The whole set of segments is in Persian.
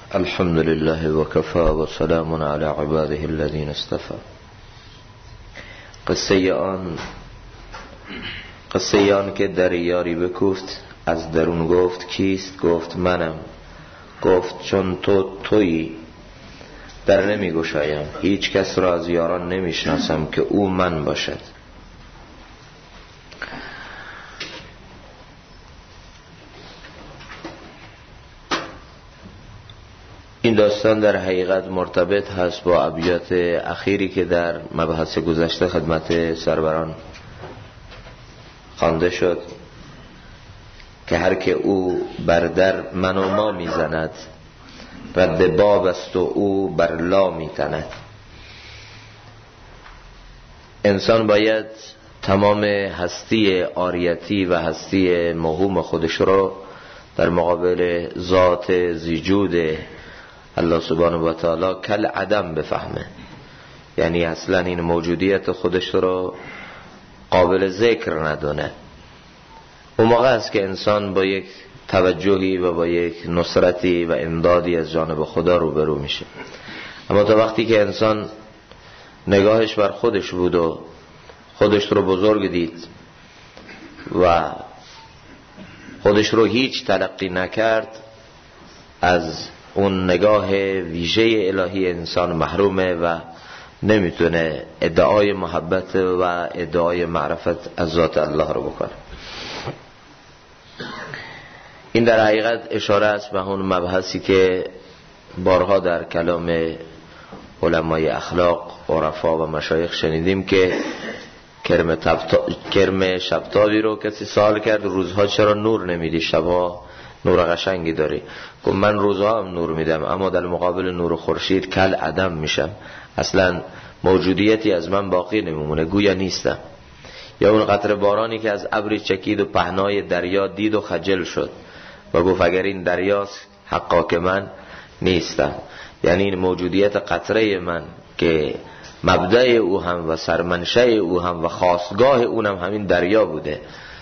الحمد لله وكفى وسلام على عباده الذين اصطفى. قصه آن که در یاری بکوفت، از درون گفت کیست؟ گفت منم. گفت چون تویی در نمی گشایم، هیچ کس را از یاران نمی شناسم که او من باشد. این داستان در حقیقت مرتبط هست با ابیات اخیری که در مبحث گذشته خدمت سروران خوانده شد که هر که او بر در من و ما میزند، رد باب است و او بر لا میتند. انسان باید تمام هستی عاریتی و هستی موهوم خودش رو در مقابل ذات ذی‌جود الله سبحانه و تعالی کل عدم بفهمه، یعنی اصلا این موجودیت خودش رو قابل ذکر ندونه. اون موقع است که انسان با یک توجهی و با یک نصرتی و امدادی از جانب خدا روبرو میشه. اما تا وقتی که انسان نگاهش بر خودش بود و خودش رو بزرگ دید و خودش رو هیچ تلقی نکرد، از اون نگاه ویژه الهی انسان محرومه و نمیتونه ادعای محبت و ادعای معرفت از ذات الله رو بکنه. این در حقیقت اشاره است به اون مبحثی که بارها در کلام علمای اخلاق، عرفا و مشایخ شنیدیم که کرم شبتابی رو کسی سوال کرد روزها چرا نور نمیدی، شبها نور قشنگی داری؟ گفت من روزها هم نور میدم اما در مقابل نور خورشید کل عدم میشم، اصلا موجودیتی از من باقی نمیمونه، گویا نیستم. یا اون قطره بارانی که از ابری چکید و پهنای دریا دید و خجل شد و گفت اگر این دریاست حقا که من نیستم. یعنی این موجودیت قطره من که مبدأ او هم و سرمنشأ او هم و خاستگاه اونم همین دریا بوده،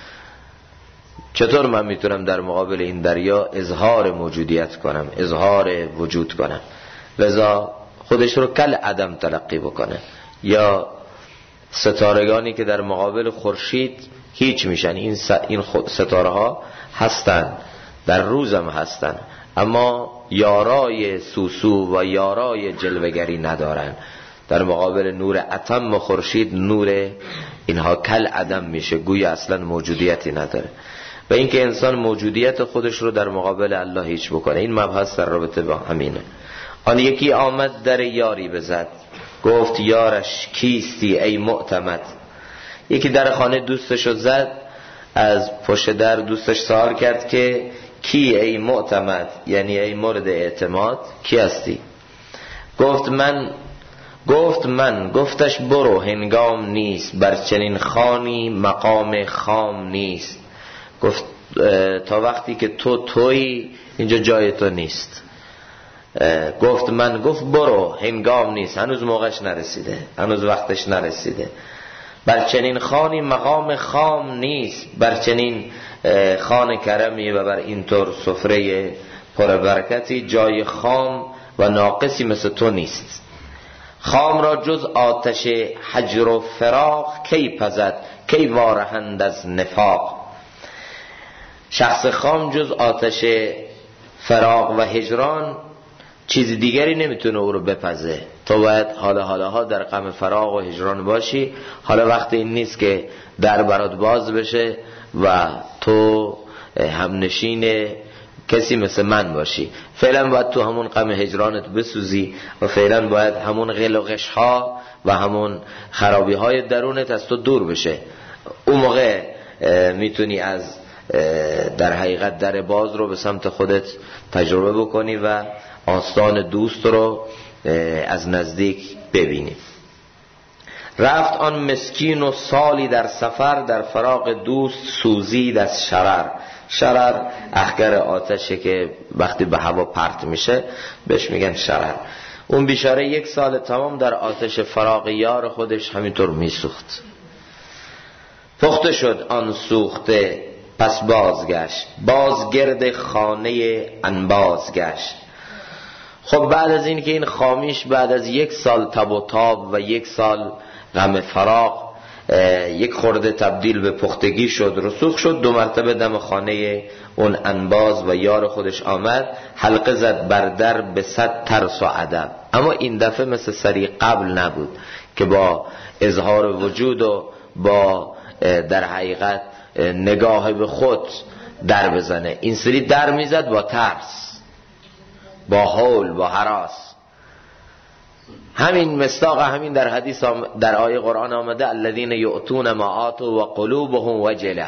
چطور من میتونم در مقابل این دریا اظهار موجودیت کنم، اظهار وجود کنم؟ لذا خودش رو کل عدم تلقی بکنه. یا ستارگانی که در مقابل خورشید هیچ میشن، این ستاره ها هستن، در روزم هستن، اما یارای سوسو و یارای جلوگری ندارن. در مقابل نور اتم خورشید نور اینها کل عدم میشه، گویا اصلا موجودیتی نداره. و اینکه انسان موجودیت خودش رو در مقابل الله هیچ بکنه، این مبحث در رابطه با همینه. آن یکی آمد در یاری بزد، گفت یارش کیستی ای معتمد. یکی در خانه دوستشو زد، از پشت در دوستش سوال کرد که کی ای معتمد، یعنی ای مورد اعتماد، کی هستی؟ گفت من. گفتش برو هنگام نیست، بر چنین خانی مقام خام نیست. گفت تا وقتی که تویی اینجا جای تو نیست. گفت برو هنگام نیست، هنوز موقعش نرسیده، هنوز وقتش نرسیده. بر چنین خانی مقام خام نیست، بر چنین خان کرمی و بر اینطور سفره پربرکتی جای خام و ناقصی مثل تو نیست. خام را جز آتش هجر و فراق کی پزد، کی وارهند از نفاق. شخص خام جز آتش فراق و هجران چیز دیگری نمیتونه او رو بپزه. تو باید حالا در غم فراق و هجران باشی، حالا وقت این نیست که در برات باز بشه و تو همنشین کسی مثل من باشی. فعلا باید تو همون غم هجرانت بسوزی و فعلا باید همون غل و غش ها و همون خرابی های درونت از تو دور بشه. اون موقع میتونی از در حقیقت در باز رو به سمت خودت تجربه بکنی و آستان دوست رو از نزدیک ببینی. رفت آن مسکین و سالی در سفر، در فراق دوست سوزید از شرر اخگر آتشه که وقتی به هوا پرت میشه بهش میگن شرر. اون بیچاره 1 سال تمام در آتش فراق یار خودش همینطور میسوخت. پخته شد آن سوخته پس بازگشت، باز گرد خانه انباز گشت. خب بعد از این که این خامیش بعد از 1 سال تب و تاب و 1 سال غم فراق یک خورده تبدیل به پختگی شد، رسوخ شد، 2 مرتبه دم خانه اون انباز و یار خودش آمد، حلقه زد بر در به 100 ترس و ادب. اما این دفعه مثل سری قبل نبود که با اظهار وجود و با در حقیقت نگاه به خود در بزنه. این سری در میزد با ترس، با هول، با هراس. همین مصداق همین در حدیث در آیه قرآن آمده الذین یؤتون ما آتوا و قلوبهم وجله.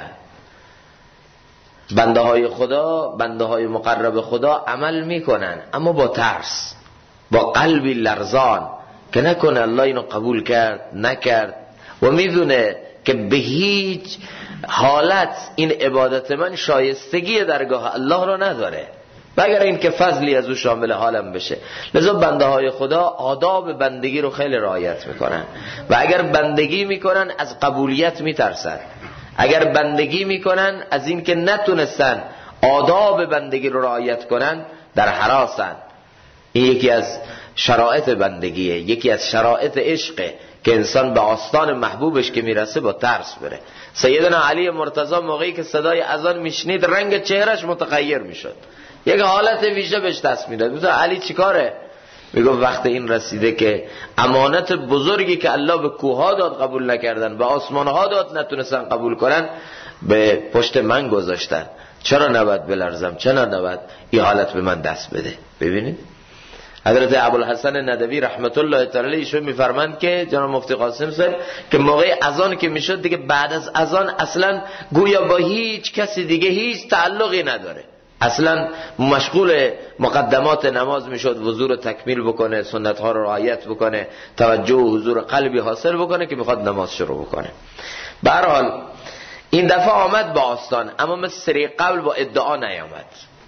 بنده های خدا، بنده های مقرب خدا عمل میکنن اما با ترس، با قلبی لرزان که نکنه الله اینو قبول کرد نکرد و میدونه که به هیچ حالت این عبادت من شایستگی درگاه الله رو نداره مگر این که فضلی از او شامل حالم بشه. لذا بنده های خدا آداب بندگی رو خیلی رعایت میکنن و اگر بندگی میکنن از قبولیت میترسن، اگر بندگی میکنن از این که نتونستن آداب بندگی رو رعایت کنن در هراسن. این یکی از شرایط بندگیه، یکی از شرایط عشقه که انسان به آستان محبوبش که میرسه با ترس بره. سیدنا علی مرتضی موقعی که صدای اذان میشنید رنگ چهرش متغیر میشد، یک حالت ویژه بهش دست میداد. گفتم علی چیکاره؟ میگه وقت این رسیده که امانت بزرگی که الله به کوها داد قبول نکردن، به آسمانها داد نتونستن قبول کنن، به پشت من گذاشتن. چرا نباید بلرزم؟ چرا نباید این حالت به من دست بده؟ ببینید حضرت ابوالحسن ندوی رحمت الله تعالی ایشون میفرمایند که جناب مفتی قاسم صاحب که موقع اذان که میشد دیگه بعد از اذان اصلا گویا با هیچ کسی دیگه هیچ تعلقی نداره، اصلا مشغول مقدمات نماز میشد، وضو رو تکمیل بکنه، سنت ها رو رعایت بکنه، توجه و حضور قلبی حاصل بکنه که میخواد نماز شروع بکنه. به هر حال این دفعه آمد با آستان، اما مثل سری قبل با ادعا نیامد،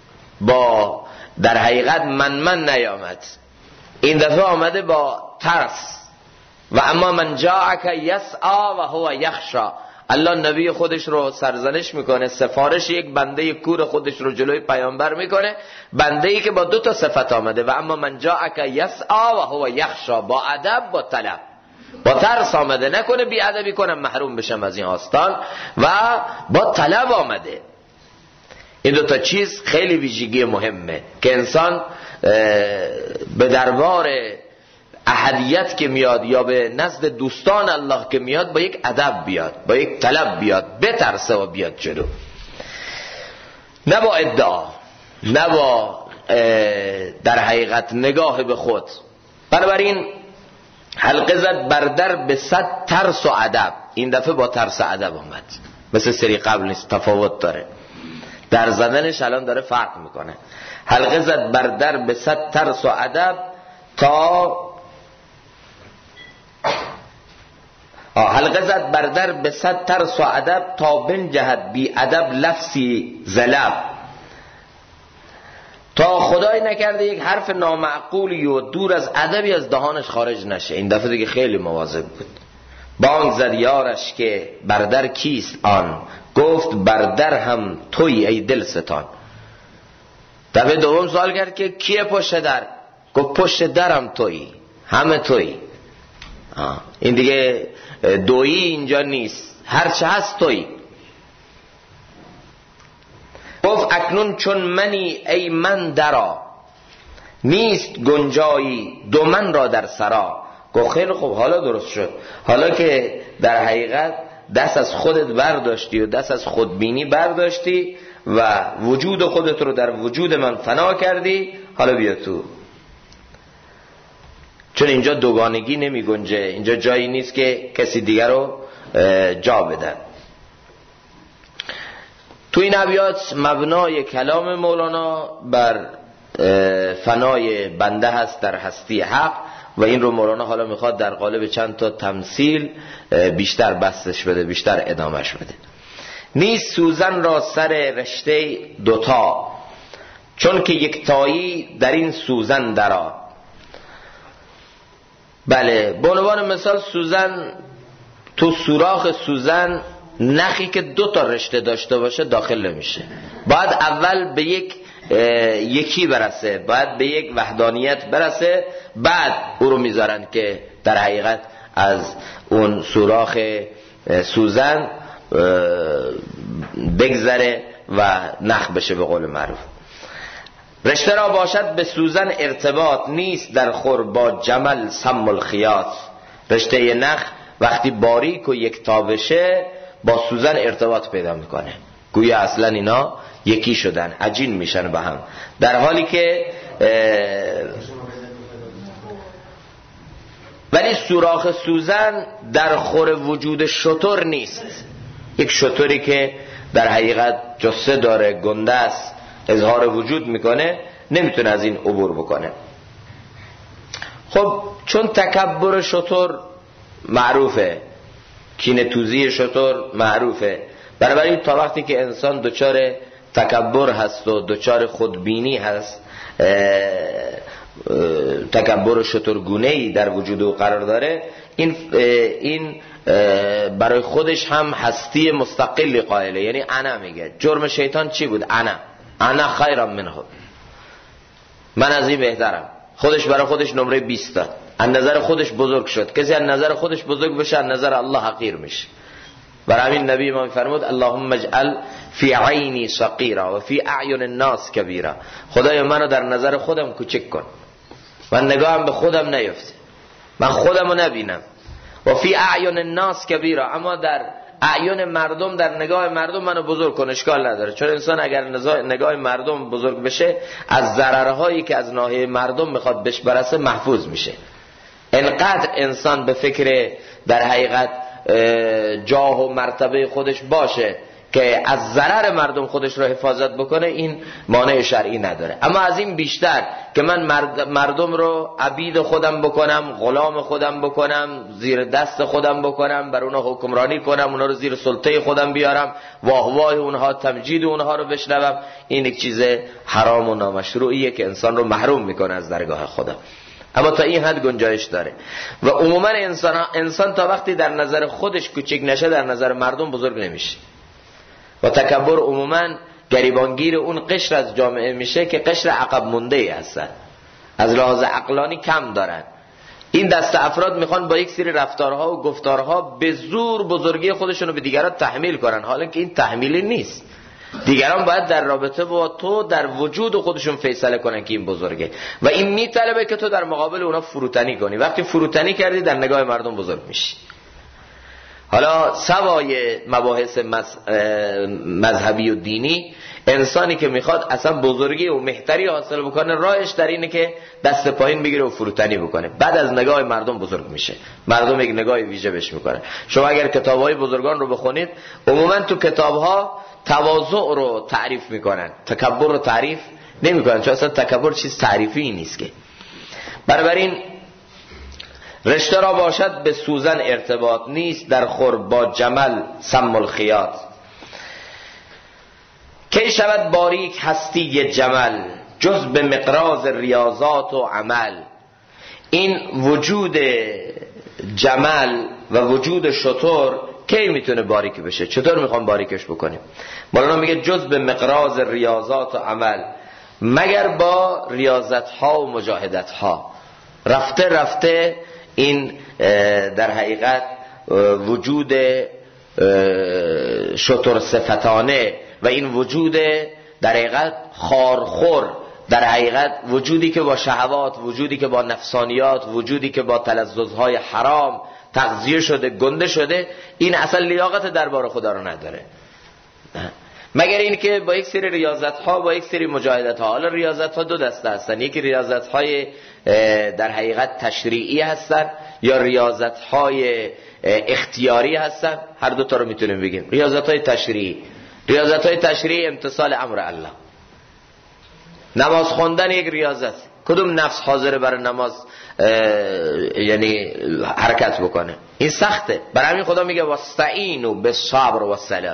با در حقیقت من نیامد. این دفعه آمده با ترس. و اما من جاءک یسعی و هو یخشی. الله نبی خودش رو سرزنش میکنه، سفارش یک بنده کور خودش رو جلوی پیامبر میکنه، بنده‌ای که با 2 صفت آمده. و اما من جاءک یسعی و هو یخشی، با ادب با طلب، با ترس آمده، نکنه بی ادبی کنم محروم بشم از این آستان، و با طلب آمده. این 2 چیز خیلی ویژگی مهمه که انسان به دربار احدیت که میاد یا به نزد دوستان الله که میاد با یک ادب بیاد، با یک طلب بیاد، بترسه و بیاد جلو، نه با ادعا، نه با در حقیقت نگاه به خود. بنابراین حلقه زد بر در به 100 ترس و ادب. این دفعه با ترس و ادب آمد، مثل سری قبل نیست، تفاوت داره، در زدنش الان داره فرق میکنه. حلقه زد بر در به 100 ترس و ادب تا حلقه زد بر در به 100 ترس و ادب تا بنجهد بی ادب لفظی زلب، تا خدای نکرده یک حرف نامعقولی و دور از ادبی از دهانش خارج نشه. این دفعه دیگه خیلی مواظب بود. بانگ زد یارش که بر در کیست آن، گفت بر در هم توی ای دل ستان. دفعه دوم سوال کرد که کیه پشت در؟ گفت پشت درم توی، همه توی. این دیگه دویی اینجا نیست، هرچه هست توی. گفت اکنون چون منی ای من درا، نیست گنجایی 2 من را در سرا. گفت خیلی خوب، حالا درست شد، حالا که در حقیقت دست از خودت برداشتی و دست از خودبینی برداشتی و وجود خودت رو در وجود من فنا کردی، حالا بیا تو، چون اینجا دوگانگی نمی گنجه، اینجا جایی نیست که کسی دیگر رو جا بدن. تو این ابیات مبنای کلام مولانا بر فنای بنده هست در هستی حق و این رو مولانا حالا میخواد در قالب چند تا تمثیل بیشتر بستش بده، بیشتر ادامش بده. نیست سوزن را سر رشته 2 تا، چون که یکتایی در این سوزن درا. بله، به عنوان مثال سوزن، تو سوراخ سوزن نخی که 2 تا رشته داشته باشه داخل نمیشه، باید اول به یک یکی برسه، باید به یک وحدانیت برسه، بعد او رو میذارن که در حقیقت از اون سوراخ سوزن بگذره و نخ بشه به قول معروف. رشته را باشد به سوزن ارتباط، نیست در خور با جمل سم الخیاط. رشته نخ وقتی باریک و یکتا بشه با سوزن ارتباط پیدا میکنه، گویا اصلا اینا یکی شدن، عجین میشن به هم، در حالی که ولی سوراخ سوزن در خور وجود شتر نیست. یک شتری که در حقیقت جثه داره، گنده است، اظهار وجود میکنه، نمیتونه از این عبور بکنه. خب چون تکبر شتر معروفه، کینه توزی شتر معروفه، بنابراین تا وقتی که انسان دچار تکبر هست و دچار خودبینی هست، تکبر شترگونه‌ای در وجود او قرار داره، این برای خودش هم هستی مستقلی قائله. یعنی انا میگه جرم شیطان چی بود؟ انا خیرم منه، من از این بهترم. خودش برای خودش نمره 20 داد، از نظر خودش بزرگ شد. کسی از نظر خودش بزرگ بشه از نظر الله حقیر میشه. برای همین نبی ما فرمود اللهم اجعل فی عینی صغیرا و فی اعین الناس کبیرا. خدایا منو در نظر خودم کوچک کن، من نگاهم به خودم نیفته، من خودمو نبینم. و فی اعین الناس کبیرا، اما در اعین مردم، در نگاه مردم منو بزرگ کن. اشکال نداره، چون انسان اگر نگاه مردم بزرگ بشه از ضررهایی که از ناحیه مردم میخواد بهش برسه محفوظ میشه. انقدر انسان به فکر در حقیقت جاه و مرتبه خودش باشه که از ضرر مردم خودش رو حفاظت بکنه، این مانع شرعی نداره. اما از این بیشتر که من مردم رو عبید خودم بکنم، غلام خودم بکنم، زیر دست خودم بکنم، بر اونها حکمرانی کنم، اونها رو زیر سلطه خودم بیارم، واه واه اونها، تمجید اونها رو بشنوم، این یک چیز حرام و نامشروعیه که انسان رو محروم میکنه از درگاه خدا. اما تا این حد گنجایش داره. و عموما انسان تا وقتی در نظر خودش کوچک نشه در نظر مردم بزرگ نمیشه. و تکبر عموما گریبانگیر اون قشر از جامعه میشه که قشر عقب مونده ای هستن، از لحاظ عقلانی کم دارن. این دست افراد میخوان با یک سری رفتارها و گفتارها به زور بزرگی خودشون رو به دیگران تحمیل کنن، حالا که این تحمیلی نیست. دیگران باید در رابطه با تو در وجود خودشون فیصله کنن که این بزرگه، و این میطلبه که تو در مقابل اونا فروتنی کنی. وقتی فروتنی کردی در نگاه مردم بزرگ میشی. حالا سوای مباحث مذهبی و دینی، انسانی که میخواد اصلا بزرگی و مهتری حاصل بکنه، راهش در اینه که دست پایین بگیره و فروتنی بکنه. بعد از نگاه مردم بزرگ میشه، مردم یک نگاه ویژه بهش میکنه. شما اگر کتابهای بزرگان رو بخونید، عموما تو کتابها تواضع رو تعریف میکنن، تکبر رو تعریف نمیکنن، چون اصلا تکبر چیز تعریفی نیست که. بنابراین رشته را باشد به سوزن ارتباط، نیست در خور با جمل سم الخیاط. کی شود باریک هستی جمل، جز به مقراض ریاضات و عمل. این وجود جمل و وجود شتر کی میتونه باریک بشه؟ چطور میخوام باریکش بکنیم؟ مولانا میگه جز به مقراض ریاضات و عمل، مگر با ریاضت ها و مجاهدت ها. رفته رفته این در حقیقت وجود شتر صفتانه و این وجود در حقیقت خارخور، در حقیقت وجودی که با شهوات، وجودی که با نفسانیات، وجودی که با تلذذهای حرام تغذیه شده، گنده شده، این اصلا لیاقت دربار خدا رو نداره، مگر این که با یک سری ریاضت ها، با یک سری مجاهدت ها. حالا ریاضت ها دو دسته هستن، یکی ریاضت های در حقیقت تشریعی هستن یا ریاضت های اختیاری هستن. هر دو تا رو میتونیم بگیم. ریاضت های تشریعی، ریاضت های تشریعی امتثال امر الله. نماز خوندن یک ریاضت. کدوم نفس حاضره برای نماز یعنی حرکت بکنه؟ این سخته. برای همین خدا میگه واستعینوا بالصبر والصلاة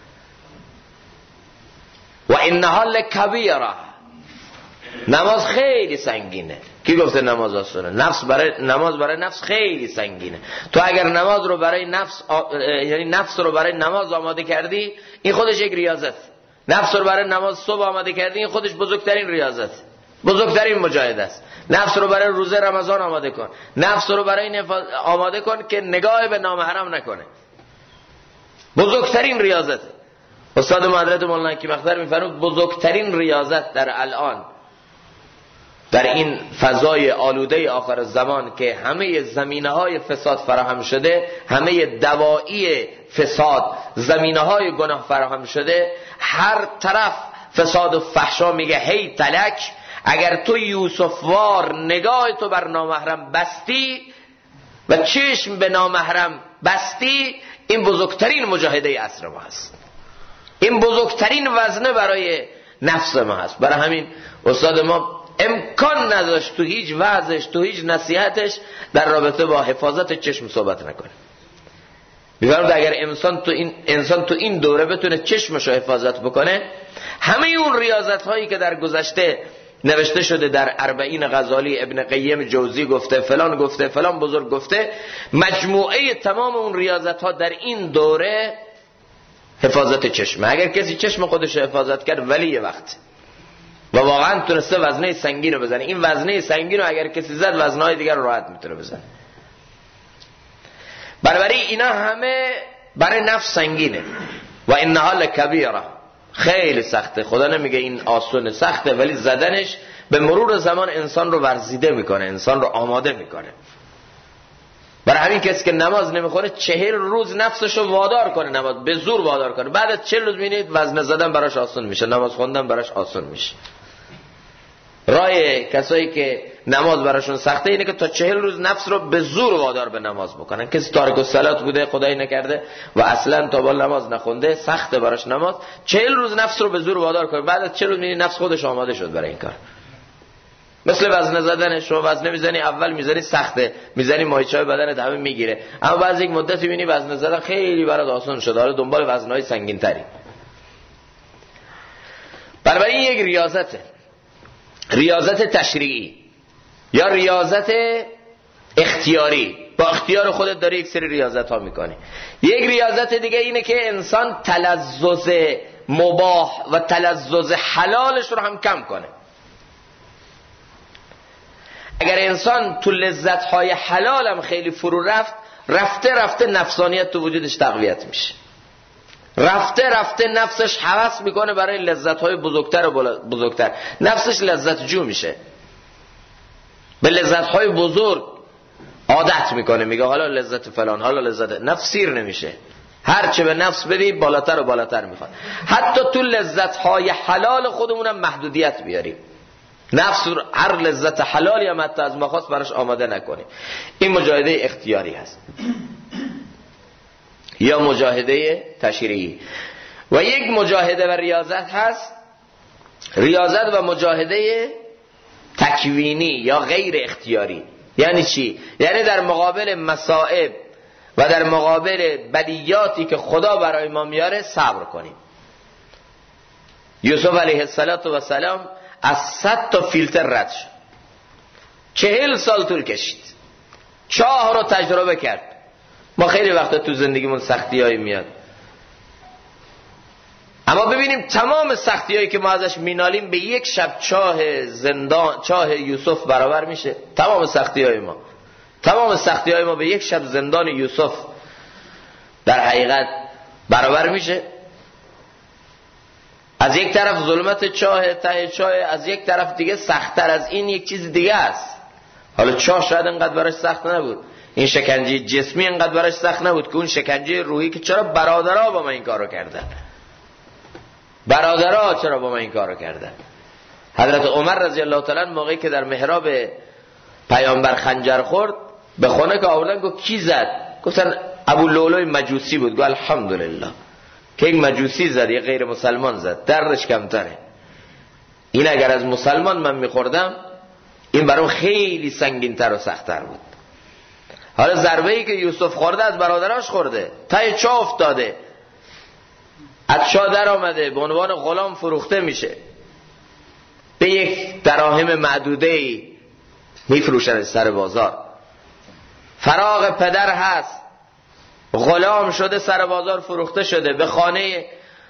و انها لکبیره. نماز خیلی سنگینه. کی گفته نماز آسونه؟ نماز برای نفس خیلی سنگینه. تو اگر نماز رو برای نفس یعنی نفس رو برای نماز آماده کردی، این خودش یک ریاضت. نفس رو برای نماز صبح آماده کردی، این خودش بزرگترین ریاضت، بزرگترین مجاهده است. نفس رو برای روزه رمضان آماده کن، نفس رو برای این آماده کن که نگاه به نامحرم نکنه، بزرگترین ریاضت. استاد ما حضرت مولانا کی مقدر میفرمود بزرگترین ریاضت در الان در این فضای آلوده آخر زمان که همه زمینه‌های فساد فراهم شده، همه دوایی فساد، زمینه‌های گناه فراهم شده، هر طرف فساد و فحشا میگه هی تلک. اگر تو یوسفوار نگاه تو بر نامحرم بستی و چشم به نامحرم بستی، این بزرگترین مجاهده عصر ما هست، این بزرگترین وزنه برای نفس ما هست. برای همین استاد ما امکان نداشت تو هیچ وعظش، تو هیچ نصیحتش در رابطه با حفاظت چشم صحبت نکنه. می‌فرماید اگر انسان تو این دوره بتونه چشمشو حفاظت بکنه، همه اون ریاضت هایی که در گذشته نوشته شده در 40 غزالی، ابن قیم جوزی گفته، فلان گفته، فلان بزرگ گفته، مجموعه تمام اون ریاضت ها در این دوره حفاظت چشمه. اگر کسی چشم خودش حفاظت کرد ولی وقت و واقعا تونسته وزنه سنگین رو بزنه، این وزنه سنگین رو اگر کسی زد وزنهای دیگر رو راحت میتونه بزنه. بنابراین اینا همه برای نفس سنگینه و انها لکبیره، خیلی سخته. خدا نمیگه این آسونه، سخته، ولی زدنش به مرور زمان انسان رو ورزیده میکنه، انسان رو آماده میکنه. برای همین کسی که نماز نمیخونه 40 روز نفسشو وادار کنه نماز، به زور وادار کنه، بعد از 40 روز میبینید وزنه زدن براش آسون میشه، نماز خوندن براش آسون میشه. راه کسایی که نماز براشون سخته اینه که تا 40 روز نفس رو به زور وادار به نماز بکنن. کسی تارک الصلات بوده، خدایی نکرده و اصلا تا بال نماز نخونده، سخته براش نماز، 40 روز نفس رو به زور وادار کنه، بعد از 40 روز میبینید نفس خودش آماده شد برای این کار. مثل وزنه زدن، شما وزنه میزنی، اول میزنی سخته، میزنی ماهیچه‌های بدنت همه میگیره، اما بعد از یک مدت میبینی وزنه زدن خیلی برات آسان شده، حالا دنبال وزنهای سنگین‌تری. برای این یک ریاضته، ریاضت تشریعی یا ریاضت اختیاری، با اختیار خودت داری یک سری ریاضت ها میکنی. یک ریاضت دیگه اینه که انسان تلذذ مباح و تلذذ حلالش رو هم کم کنه. اگر انسان تو لذت های حلال هم خیلی فرو رفته نفسانیت تو وجودش تقویت میشه، رفته نفسش هوس میکنه برای لذت های بزرگتر و بزرگتر، نفسش لذت جو میشه، به لذت های بزرگ عادت میکنه، میگه حالا لذت فلان، حالا لذت، نفس سیر نمیشه، هرچه به نفس بدی بالاتر و بالاتر میخواد. حتی تو لذت های حلال خودمونم محدودیت بیاریم، نفس هر لذت حلالی هم حتی از ما خواست براش آماده نکنی. این مجاهده اختیاری هست یا مجاهده تشریعی. و یک مجاهده و ریاضت هست، ریاضت و مجاهده تکوینی یا غیر اختیاری. یعنی چی؟ یعنی در مقابل مصائب و در مقابل بلیاتی که خدا برای ما میاره صبر کنیم. یوسف علیه السلام از 100 تا فیلتر رد شد، 40 سال طول کشید، چاه رو تجربه کرد. ما خیلی وقتا تو زندگیمون سختی‌هایی میاد، اما ببینیم تمام سختی‌هایی که ما ازش مینالیم به یک شب چاه یوسف برابر میشه. تمام سختی‌های ما به یک شب زندان یوسف در حقیقت برابر میشه. از یک طرف ظلمت چاه، ته چاه، از یک طرف دیگه سخت‌تر از این یک چیز دیگه است. حالا چاه شاید انقدر براش سخت نبود، این شکنجه جسمی انقدر براش سخت نبود که اون شکنجه روحی که چرا برادرها با من این کارو کردن. حضرت عمر رضی الله تعالی عنه موقعی که در محراب پیامبر خنجر خورد، به خونه که آوردن گفت کی زد؟ گفتن ابو لؤلؤ مجوسی بود. گفت الحمدلله که این مجوسی زد، یه غیر مسلمان زد، درش کمتره. این اگر از مسلمان من میخوردم این برام خیلی سنگین‌تر و سخت‌تر بود. حالا ضربه‌ای که یوسف خورده از برادراش خورده، ته چاه افتاده، از چاه در آمده، به عنوان غلام فروخته میشه، به یک دراهم معدوده‌ای میفروشن سر بازار. فراق پدر هست، غلام شده، سر بازار فروخته شده، به خانه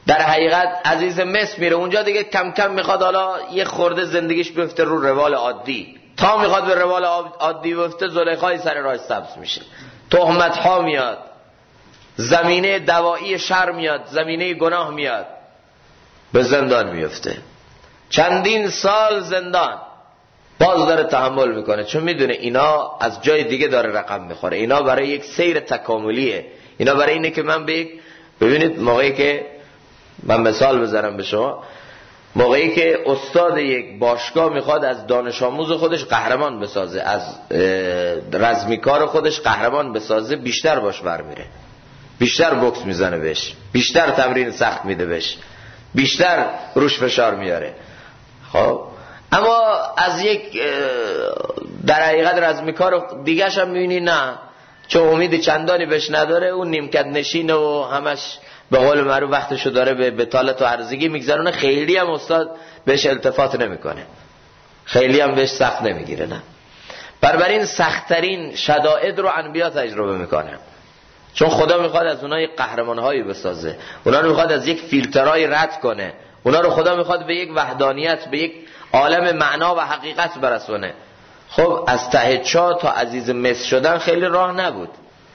در حقیقت عزیز مصر میره اونجا دیگه کم کم میخواد حالا یه خورده زندگیش بیفته رو روال عادی. تا میخواد به روال عادی بیفته زلیخای سر راه سبز میشه، تهمت ها میاد، زمینه دوایی شر میاد، زمینه گناه میاد، به زندان میفته. چندین سال زندان، باز داره تحمل میکنه، چون میدونه اینا از جای دیگه داره رقم میخوره. اینا برای یک سیر تکاملیه، اینا برای اینه که من ببینید موقعی که من مثال بذارم به شما، موقعی که استاد یک باشگاه میخواد از دانش آموز خودش قهرمان بسازه، از رزمیکار خودش قهرمان بسازه، بیشتر باش برمیره، بیشتر بوکس میزنه بهش، بیشتر تمرین سخت میده بهش، بیشتر روش فشار میاره. خب اما از یک در حقیقت رزمیکار دیگه‌ش هم میبینی نه، چون امید چندانی بهش نداره، اون نیمکت نشینه و همش به قول معروف وقتشو داره به بطالت و هرزگی میگذرونه، خیلی هم استاد بهش التفات نمیکنه، خیلی هم بهش سخت نمیگیره. نه، بنابراین سخت‌ترین شدائد رو انبیا تجربه میکنن، چون خدا میخواد از اونها یک قهرمان‌هایی بسازه، اونا رو میخواد از یک فیلترهای رد کنه، اونا رو خدا میخواد به یک وحدانیت، به یک عالم معنا و حقیقت برسونه. خب از ته چاه تا عزیز مصر شدن خیلی راه نبود.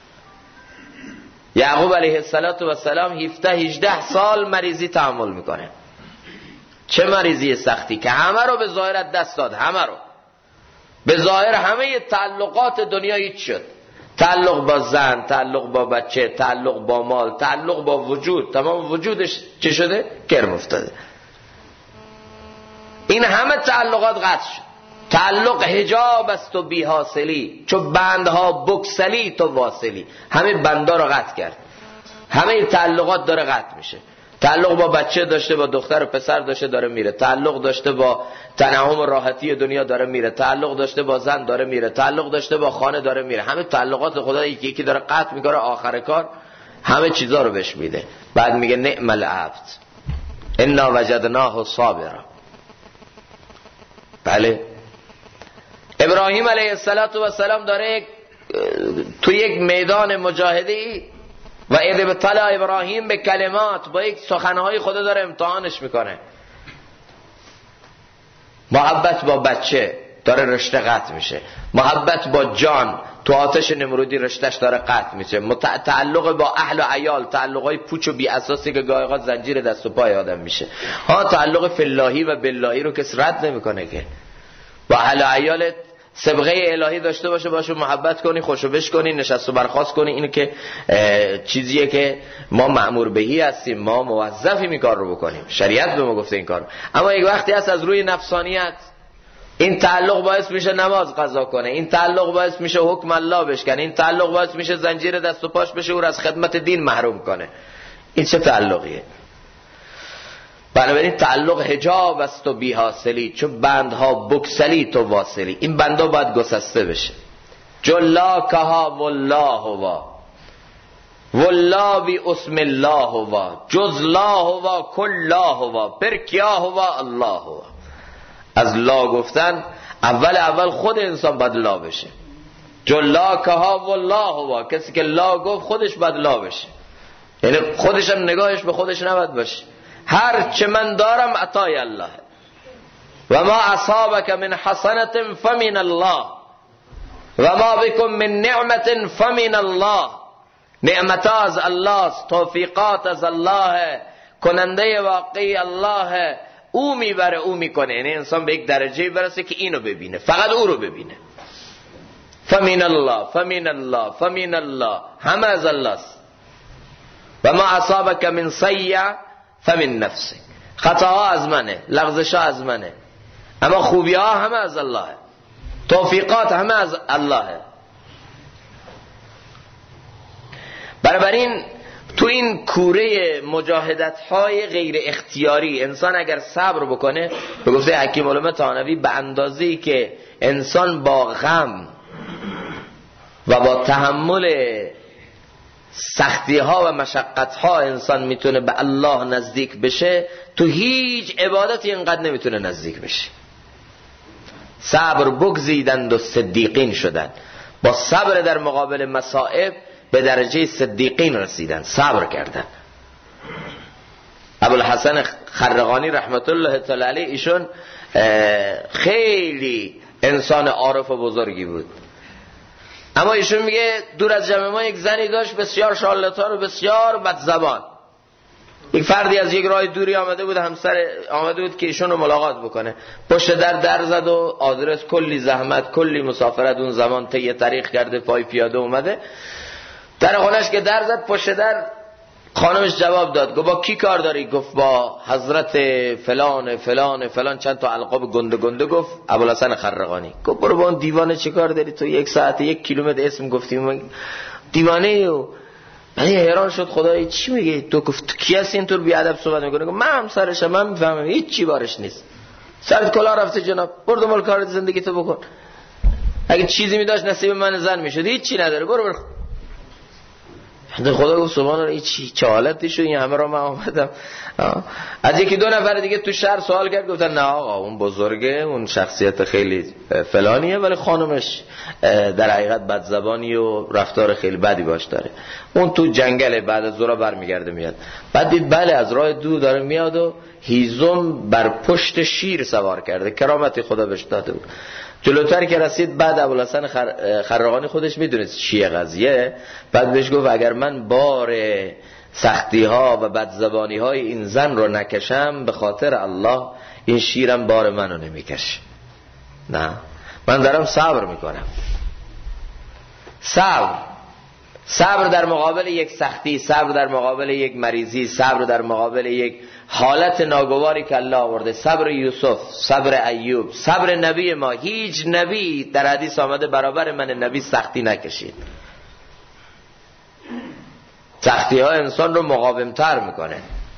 یعقوب علیه السلام 17-18 سال مریضی تحمل میکنه. چه مریضی سختی که همه رو به ظاهرت دست داد، همه رو به ظاهر، همه تعلقات دنیا هیچ شد، تعلق با زن، تعلق با بچه، تعلق با مال، تعلق با وجود، تمام وجودش چه شده؟ کرم افتاده. این همه تعلقات قطع شد. تعلق حجاب است و بی حاصلی، چو بندها بکسلی تو واصلی. همه بندا رو قطع کرد، همه تعلقات داره قطع میشه. تعلق با بچه داشته، با دختر و پسر داشته، داره میره. تعلق داشته با تنعم و راحتی دنیا، داره میره. تعلق داشته با زن، داره میره. تعلق داشته با خانه، داره میره. همه تعلقات خدا یکی یکی داره قطع میکنه، آخر کار همه چیزا رو بهش میده. بعد میگه نعم العبد انا وجدناه صابرا. بله، ابراهیم علیه السلام داره تو یک میدان مجاهدی و اذ ابتلی ابراهیم به کلمات، با یک سخنهای خدا داره امتحانش میکنه. محبت با بچه داره رشته قطع میشه، محبت با جان تو آتش نمرودی رشتهش داره قطع میشه، تعلق با اهل و عیال، تعلقای پوچ و بی اساسی که گاهی اوقات زنجیر دست و پای آدم میشه. تعلق فلاهی و باللهی رو کس رد نمیکنه که. با اهل و عیالت سبقه الهی داشته باشه، باشو محبت کنی، خوشو بش کنی، نشست و برخاست کنی. اینو که چیزیه که ما مأمور بهی هستیم، ما موظفیم این کار رو بکنیم، شریعت به ما گفته این کار. اما یک وقتی هست از روی نفسانیت این تعلق باعث میشه نماز قضا کنه، این تعلق باعث میشه حکم الله بشکنه، این تعلق باعث میشه زنجیر دست و پاش بشه، او رو از خدمت دین محروم کنه. این چه تعلقیه؟ بنابراین تعلق حجاب است و بی حاصلی، چون بندها بکسلی تو واصلی. این بندا باید گسسته بشه. جلاکها والله والله بی اسم الله جز الله کله برکیاه الله. از لا گفتن اول خود انسان باید لا بشه. جلاکها والله، کسی که لا گفت خودش باید لا بشه، یعنی خودش هم نگاهش به خودش نباید باشه. هر چه من دارم عطای الله و ما اصابک من حسنت فمن الله و ما بكم من نعمت فمن الله. نعمت از الله است، توفیقات از الله، کننده واقعی الله، او میبره، او میکنه. یعنی انسان به یک درجه برسه که اینو ببینه، فقط او رو ببینه. فمن الله فمن الله فمن الله، همه از الله است. و ما اصابک من سیئه فمن نفسک، خطاها از منه، لغزشها از منه، اما خوبی ها همه از الله، توفیقات همه از الله. بنابراین تو این کوره مجاهدت های غیر اختیاری انسان اگر صبر بکنه، به گفته حکیم علامه طحاوی، به اندازه‌ای که انسان با غم و با تحمل سختی ها و مشقت ها انسان میتونه به الله نزدیک بشه، تو هیچ عبادتی اینقدر نمیتونه نزدیک بشه. صبر بگزیدند و صدیقین شدند. با صبر در مقابل مصائب به درجه صدیقین رسیدن، صبر کردن. ابوالحسن خرقانی رحمت الله تعالی علیه ایشون خیلی انسان عارف و بزرگی بود، اما ایشون میگه دور از جمع ما یک زنی داشت بسیار شارلاتان و بسیار بدزبان. یک فردی از یک راه دوری آمده بود، همسر آمده بود که ایشون رو ملاقات بکنه، پشت در زد و آدرس، کلی زحمت، کلی مسافرت اون زمان طی طریق کرده، پای پیاده اومده در خونش که در زد، پشت در خانمش جواب داد، گفت با کی کار داری؟ گفت با حضرت فلان فلان فلان، چند تا القاب گنده گنده گفت. ابوالحسن خرقانی گفت برو با اون دیوانه چه کار داری تو؟ 1 ساعت 1 کیلومتر اسم گفتیم دیوانه. و بعد حیران شد خدای چی میگه تو؟ گفت کی هستی اینطور بی ادب صحبت میکنه؟ گفت من همسرشم، من میفهمم هیچ چی بارش نیست، سرت کلا رفته جناب، برو دنبال کار زندگی تو بکن، اگه چیزی میداشت نصیب من زن میشد، هیچ چی نداره، برو. خدا گفت سبحان الله، چه حالتی شد این همه را من آمدم. از 1-2 نفر دیگه تو شهر سوال کرد، گفتن نه آقا اون بزرگه، اون شخصیت خیلی فلانیه، ولی خانمش در حقیقت بدزبانی و رفتار خیلی بدی باش داره، اون تو جنگل بعد از ظهر برمیگرده میاد. بعد دید بله از راه دور داره میاد و هیزم بر پشت شیر سوار کرده، کرامتی خدا بهش داده بود. جلوتر که رسید بعد ابوالحسن خرقانی خودش میدونست چیه قضیه، بعد بهش گفت اگر من بار سختی ها و بدزبانی های این زن رو نکشم، به خاطر الله این شیرم بار منو نمیکشه. نه من دارم صبر میکنم. صبر در مقابل یک سختی، صبر در مقابل یک مریضی، صبر در مقابل یک حالت ناگواری که الله آورده، صبر یوسف، صبر ایوب، صبر نبی ما. هیچ نبی در حدیث آمده برابر من نبی سختی نکشید. سختی ها انسان رو مقاومتر میکنه.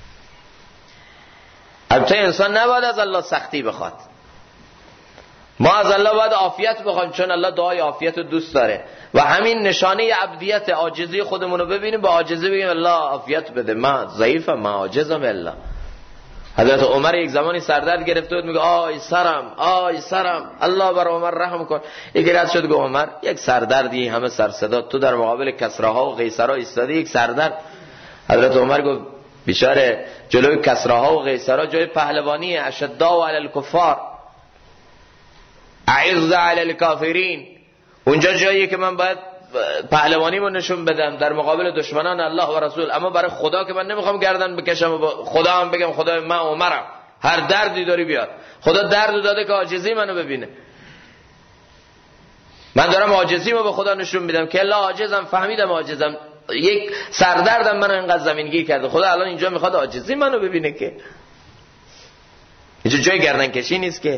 البته انسان نباید از الله سختی بخواد، ما از الله باید عافیت بخوایم، چون الله دعای عافیت رو دوست داره و همین نشانه عبدیت، عاجزی خودمون رو ببینیم، با عاجزی بگیم الله عافیت بده، من ضعیفم، من عاجزم. الله حضرت عمر یک زمانی سردرد گرفته بود، میگه آی سرم الله بر عمر رحم کن. یک رد شد گفت عمر یک سردردی همه سر صدا، تو در مقابل کسراها و قیصرها ایستادی، یک سردرد. حضرت عمر گفت بیچاره جلوی کسراها و قیصرها جای پهلوانی، اشداء علی الکفار اعز علی الکافرین، اونجا جاییه که من باید پهلوانیمو نشون بدم در مقابل دشمنان الله و رسول، اما برای خدا که من نمیخوام گردن بکشم و خدا هم بگم خدا من عمرم، هر دردی داری بیاد. خدا درد داده که عاجزی منو ببینه، من دارم عاجزیمو به خدا نشون میدم که الله عاجزم، فهمیدم عاجزم، یک سردردم منو اینقدر زمینگیر کرده، خدا الان اینجا میخواد عاجزی منو ببینه، که اینجا جای گردن کشی نیست که.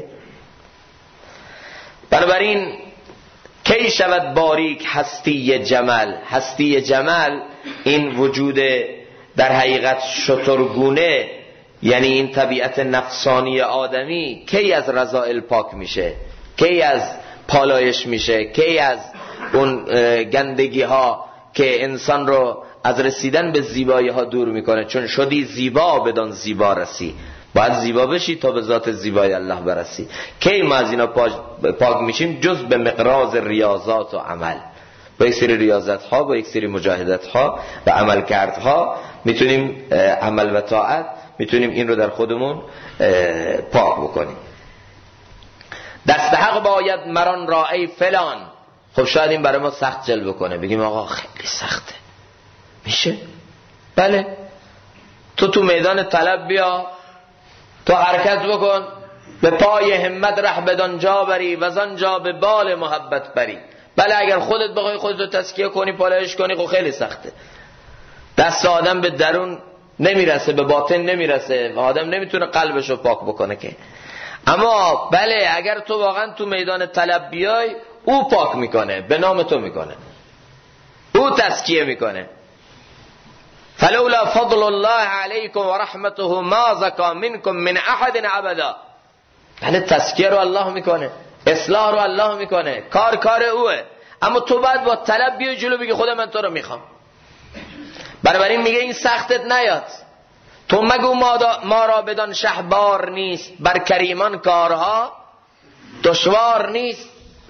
بنابراین کی شود باریک هستی جمل؟ هستی جمل این وجود در حقیقت شترگونه، یعنی این طبیعت نفسانی آدمی کی از رذائل پاک میشه، کی از پالایش میشه، کی از اون گندگی ها که انسان رو از رسیدن به زیبایی ها دور میکنه. چون شدی زیبا بدان زیبا رسی، باید زیبا بشی تا به ذات زیبای الله برسی. کی ما از اینا پاک میشیم؟ جز به مقراض ریاضات و عمل، با یک سری ریاضت ها، با یک سری مجاهدت ها و عمل کردها میتونیم عمل و طاعت، میتونیم این رو در خودمون پاک بکنیم. دست حق باید مران را ای فلان. خب شاید این برای ما سخت جلوه کنه، بگیم آقا خیلی سخته، میشه؟ بله، تو میدان طلب بیا، تو حرکت بکن، به پای همت ره بدان جا بری و زان جا به بال محبت بری. بله اگر خودت بخوای خودتو تزکیه کنی، پالایش کنی، خب خیلی سخته، دست آدم به درون نمیرسه، به باطن نمیرسه و آدم نمیتونه قلبشو پاک بکنه که. اما بله اگر تو واقعا تو میدان طلب بیای، او پاک میکنه، به نام تو میکنه، او تزکیه میکنه. فلولا فضل الله علیکم و رحمته ما زکا منکم من احد ابدا. یعنی تزکیه رو الله میکنه، اصلاح رو الله میکنه، کار اوه، اما تو باید با طلب بیای جلو بگی خدا من تو رو میخوام. بنابراین میگه این سختت نیاد، تو مگو ما را بدان شهبار نیست، بر کریمان کارها دشوار نیست.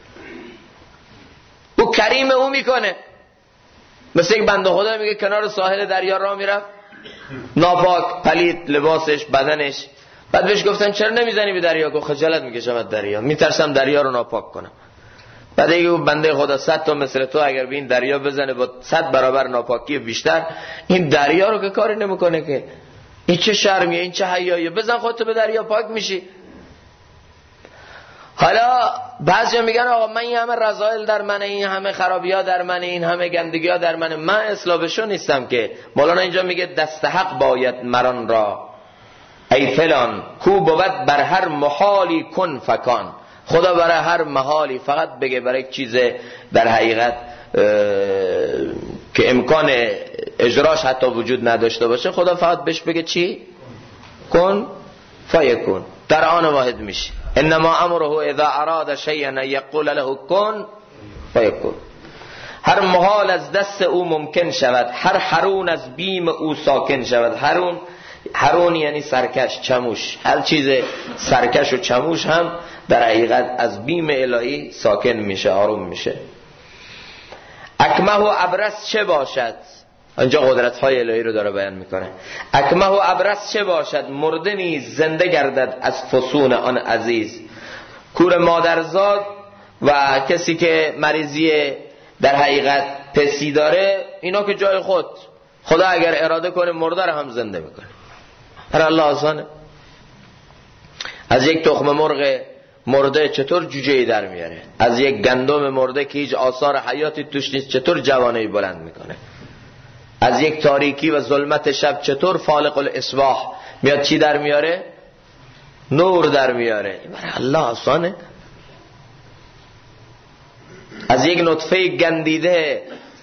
او کریم، او میکنه. مثل یک بنده خدا میگه کنار ساحل دریا راه میرفت، ناپاک، پلید، لباسش، بدنش. بعد بهش گفتن چرا نمیزنی به دریا؟ گفت خجالت میکشم از دریا، میترسم دریا رو ناپاک کنم. بعد اگه اون بنده خدا 100 تا مثل تو اگر به این دریا بزنه با 100 برابر ناپاکی بیشتر، این دریا رو که کاری نمیکنه که. این چه شرمیه، این چه حیاییه، بزن خودتو به دریا پاک میشی. حالا بعضیا میگن آقا من این همه رذایل در منه، این همه خرابی‌ها در منه، این همه گندگی‌ها در منه، من اصلاح بشو نیستم که. مولانا اینجا میگه دست حق باید مران را ای فلان کو بود بر هر محالی کن فکان. خدا برای هر محالی، فقط بگه برای یک چیز در حقیقت که امکان اجراش حتی وجود نداشته باشه، خدا فقط بهش بگه چی؟ کن فیکون، در آن واحد میشه. انما امره اذا اراد شیئا یقول له کن فیکون. هر محال از دست او ممکن شود، هر حرون از بیم او ساکن شود. حرون یعنی سرکش، چموش. هر چیز سرکش و چموش هم در حقیقت از بیم الهی ساکن میشه، آروم میشه. اکمه و ابرس چه باشد؟ اینجا قدرت های الهی رو داره بیان میکنه. اکمه و ابرس چه باشد؟ مرده نیز زنده گردد از فسون آن عزیز. کور مادرزاد و کسی که مریضی در حقیقت پسی داره، اینا که جای خدا اگر اراده کنه مرده رو هم زنده میکنه. هر الله آسانه. از یک تخم مرغ مرده چطور جوجه‌ای در میاره؟ از یک گندم مرده که هیچ آثار حیاتی توش نیست چطور جوانه‌ای بلند میکنه؟ از یک تاریکی و ظلمت شب چطور فالق الاصباح میاد چی در میاره؟ نور در میاره. برای الله آسانه. از یک نطفه گندیده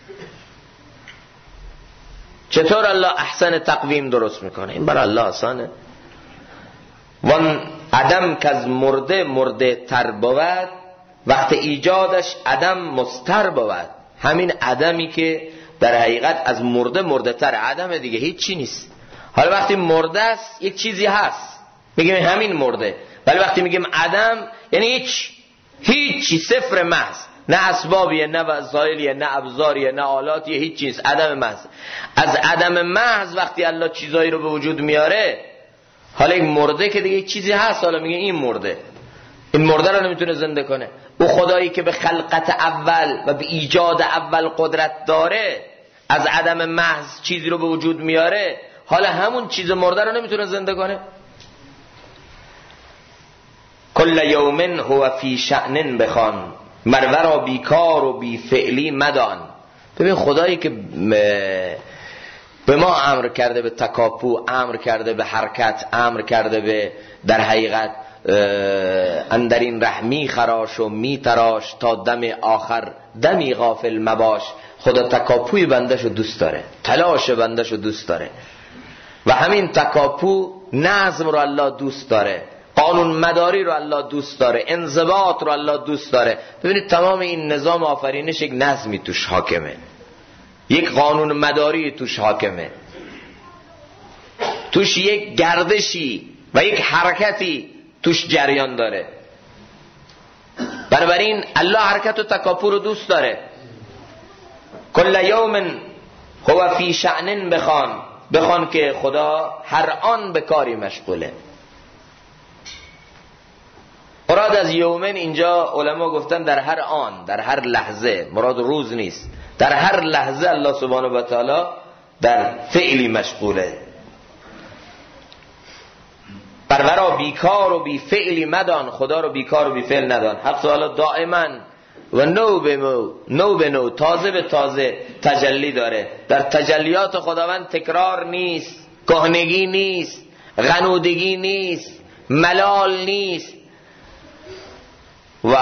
چطور الله احسن تقویم درست میکنه؟ این برای الله آسانه. وان عدم که از مرده تر بود، وقت ایجادش عدم مستر بود. همین عدمی که در حقیقت از مرده تر، عدم دیگه هیچی نیست. حالا وقتی مرده است یک چیزی هست میگیم همین مرده، ولی وقتی میگیم عدم یعنی هیچی، صفر محض. نه اسبابیه، نه وسایلیه، نه ابزاریه، نه آلاتیه، هیچ چیز، عدم محض. از عدم محض وقتی الله چیزایی رو به وجود میاره، حالا یک مرده که دیگه چیزی هست، حالا میگه این مرده، این مرده رو نمیتونه زنده کنه. او خدایی که به خلقت اول و به ایجاد اول قدرت داره، از عدم محض چیزی رو به وجود میاره، حالا همون چیز مرده رو نمیتونه زنده کنه. کل یوم هو فی شأن بخوان، مرورا بیکار و بی فعلی مدان. ببین خدایی که به ما امر کرده به تکاپو، امر کرده به حرکت، امر کرده به در حقیقت اندرین رحمی خراش و می تراش تا دم آخر دمی غافل مباش. خدا تکاپوی بندشو دوست داره، تلاش بندشو دوست داره و همین تکاپو نظم رو الله دوست داره، قانون مداری رو الله دوست داره، انضباط رو الله دوست داره. ببینید تمام این نظام آفرینش یک نظمی توش حاکمه، یک قانون مداری توش حاکمه، توش یک گردشی و یک حرکتی توش جریان داره. بنابراین الله حرکت و تکاپو رو دوست داره. کل یوم هو فی شأن بخوان که خدا هر آن به کاری مشغوله. مراد از یومن اینجا علما گفتن در هر آن، در هر لحظه، مراد روز نیست. در هر لحظه الله سبحانه و تعالی در فعلی مشغوله. پرورا بیکار و بی فعلی مدان، خدا رو بیکار و بی فعل ندان. حق تعالی دائما و نو به نو، تازه به تازه تجلی داره. در تجلیات خداوند تکرار نیست، کهنگی نیست، غنودگی نیست، ملال نیست. و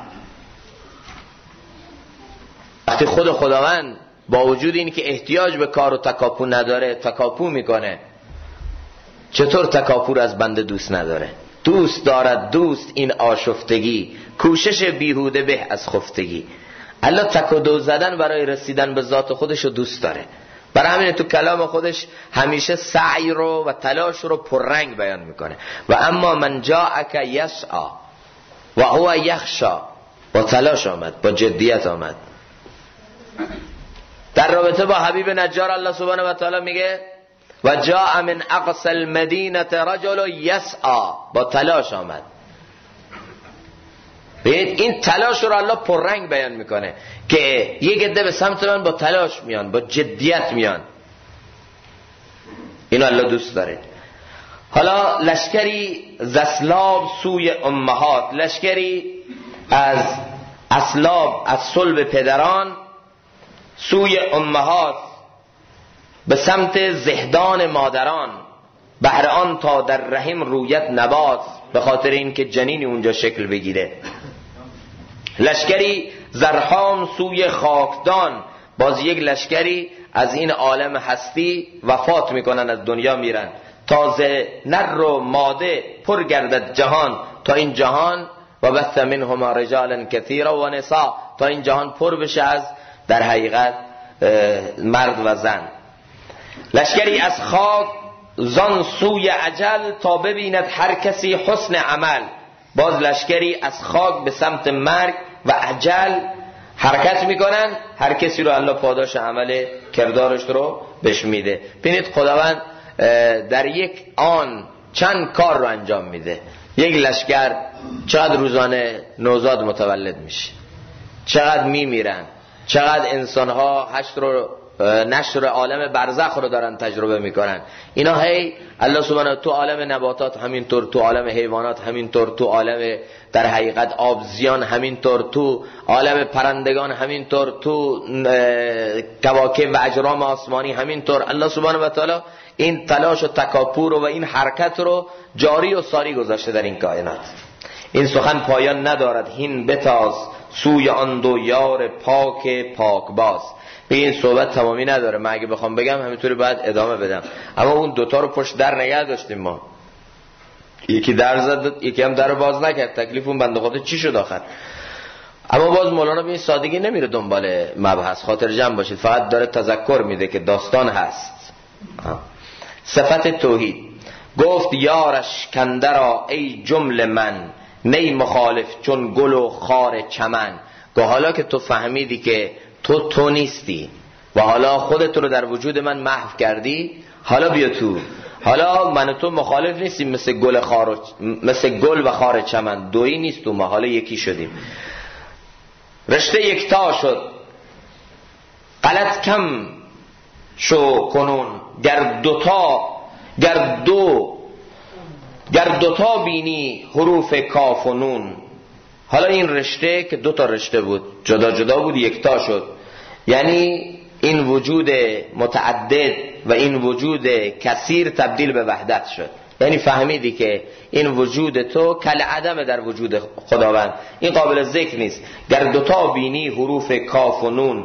وقتی خود خداوند با وجود این که احتیاج به کار و تکاپو نداره تکاپو میکنه، چطور تکاپو از بنده دوست نداره؟ دوست دارد دوست این آشفتگی، کوشش بیهوده به از خفتگی. الله تک و دو زدن برای رسیدن به ذات خودش رو دوست داره. برای همین تو کلام خودش همیشه سعی رو و تلاش رو پررنگ بیان میکنه. و اما من جاءک یسعی و هو یخشا، با تلاش آمد، با جدیت آمد. در رابطه با حبیب نجار الله سبحانه و تعالی میگه و جاء من اقصى المدینه رجل یسعى، با تلاش آمد. این تلاش رو الله پررنگ بیان میکنه که یک عده به سمت من با تلاش میان، با جدیت میان. اینو الله دوست داره. حالا لشکری زسلاب سوی امهات، لشکری از اسلاب، از صلب پدران سوی امهات، به سمت زهدان مادران، بهر آن تا در رحم رویت نبات، به خاطر این که جنینی اونجا شکل بگیره. لشکری زرحام سوی خاکدان، باز یک لشکری از این عالم هستی وفات میکنن، از دنیا میرن. تازه نر و ماده پر گردد جهان، تا این جهان و بث منهما رجالا کثیرا و نساء، تا این جهان پر بشه از در حقیقت مرد و زن. لشکری از خاک زان سوی اجل، تا ببیند هر کسی حسن عمل. باز لشکری از خاک به سمت مرگ و اجل حرکت میکنن، هر کسی رو الله پاداش عمل کردارش رو بهش میده. ببینید خداوند در یک آن چند کار رو انجام میده. یک لشکر چقدر روزانه نوزاد متولد میشه، چقدر میمیرن، چقدر انسانها نشر عالم برزخ رو دارن تجربه میکنن. اینا هی الله سبحانه تو عالم نباتات همینطور، تو عالم حیوانات همینطور، تو عالم در حقیقت آبزیان همینطور، تو عالم پرندگان همینطور، تو کواکب و اجرام آسمانی همینطور. الله سبحانه و تعالی این تلاش و تکاپور و این حرکت رو جاری و ساری گذاشته در این کائنات. این سخن پایان ندارد، هین بتاز سوی آن دو یار پاک باز. به این صحبت تمامی نداره، من اگه بخوام بگم همینطوری باید ادامه بدم، اما اون دوتا رو پشت در نگه داشتیم ما. یکی در زد، یکی هم در باز نکرد. تکلیف اون بنده خدا چی شد آخر؟ اما باز مولانا به این سادگی نمیره دنبال مبحث، خاطر جمع باشید، فقط داره تذکر میده که داستان هست. صفت توحید. گفت یارش کندرا ای جمله من، نی مخالف چون گل و خار چمن. گه حالا که تو فهمیدی که تو نیستی و حالا خودت رو در وجود من محو کردی، حالا بیا تو. حالا من و تو مخالف نیستیم، مثل گل و خار چمن دویی نیست تو ما، حالا یکی شدیم. رشته یکتا شد غلط کم شو کنون، گر دوتا بینی حروف کاف و نون. حالا این رشته که دوتا رشته بود، جدا جدا بود، یکتا شد. یعنی این وجود متعدد و این وجود کثیر تبدیل به وحدت شد. یعنی فهمیدی که این وجود تو کل عدم در وجود خداوند، این قابل ذکر نیست. گر دوتا بینی حروف کاف و نون،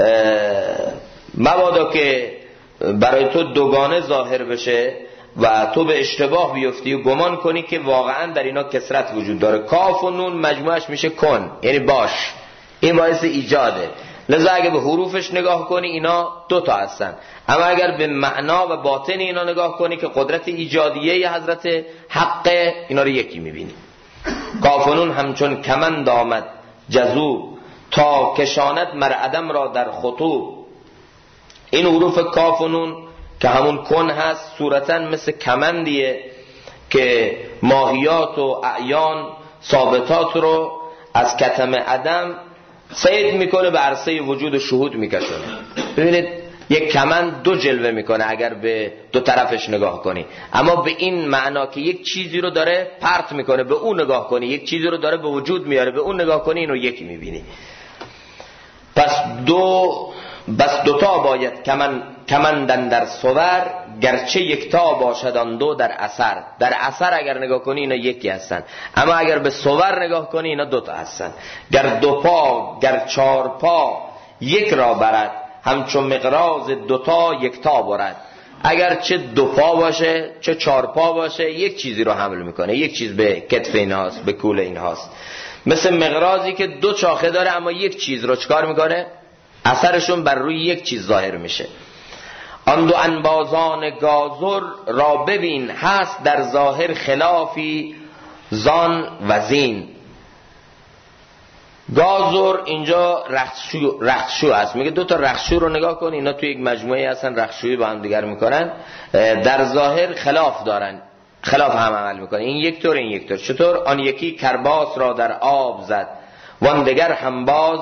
مبادا که برای تو دوگانه ظاهر بشه و تو به اشتباه بیفتی و گمان کنی که واقعا در اینا کثرت وجود داره. کاف و نون مجموعش میشه کن، یعنی باش. این باعث ایجاده. لذا اگه به حروفش نگاه کنی اینا دوتا هستن، اما اگر به معنا و باطن اینا نگاه کنی که قدرت ایجادیه حضرت حق، اینا رو یکی میبینی. کاف و نون همچون کمند آمد جذوب، تا کشانت مر عدم را در خطوب. این حروف کاف و نون که همون کن هست، صورتاً مثل کمندیه که ماهیات و اعیان ثابتات رو از کتم عدم صید میکنه، به عرصه وجود شهود میکشونه. ببینید یک کمند دو جلوه میکنه اگر به دو طرفش نگاه کنی، اما به این معنا که یک چیزی رو داره پرت میکنه به اون نگاه کنی، یک چیزی رو داره به وجود میاره به اون نگاه کنی، اینو یکی میبینی. پس دوتا باید کمندن در صور، گرچه یکتا باشد آن دو در اثر. در اثر اگر نگاه کنی اینا یکی هستن، اما اگر به صور نگاه کنی اینا دوتا هستن. گر دو پا گر چار پا یک را برد، همچون مقراض دوتا یکتا برد. اگر چه دو پا باشه چه چار پا باشه یک چیزی رو حمل میکنه، یک چیز به کتف این هاست، به کول این هاست. مثل مقراضی که دو چاخه داره اما یک چیز رو چکار میکنه؟ اثرشون بر روی یک چیز ظاهر میشه. آن دو انبازان گازر را ببین، هست در ظاهر خلافی زان و زین. گازر اینجا رختشو هست، میگه دو تا رختشو رو نگاه کن، اینا توی یک مجموعه هستن رختشویی با هم دیگر میکنن، در ظاهر خلاف دارن، خلاف هم عمل میکنن، این یک طور این یک طور. چطور؟ آن یکی کرباس را در آب زد وان دگر همباز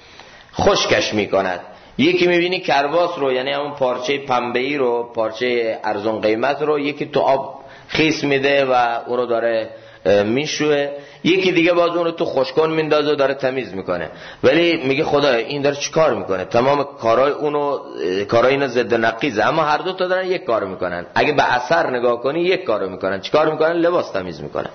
خشکش میکند. یکی میبینی کرباس رو، یعنی همون پارچه پنبه‌ای رو، پارچه ارزون قیمت رو، یکی تو آب خیس میده و اون رو داره میشوه، یکی دیگه باز اون رو تو خشکون میندازه و داره تمیز میکنه. ولی میگه خدا این داره چی کار میکنه؟ تمام کارای اینو ضد نقیزه، اما هر دو تا دارن یک کار میکنن. اگه به اثر نگاه کنی یک کارو میکنن. چی کار میکنن؟ لباس تمیز میکنن.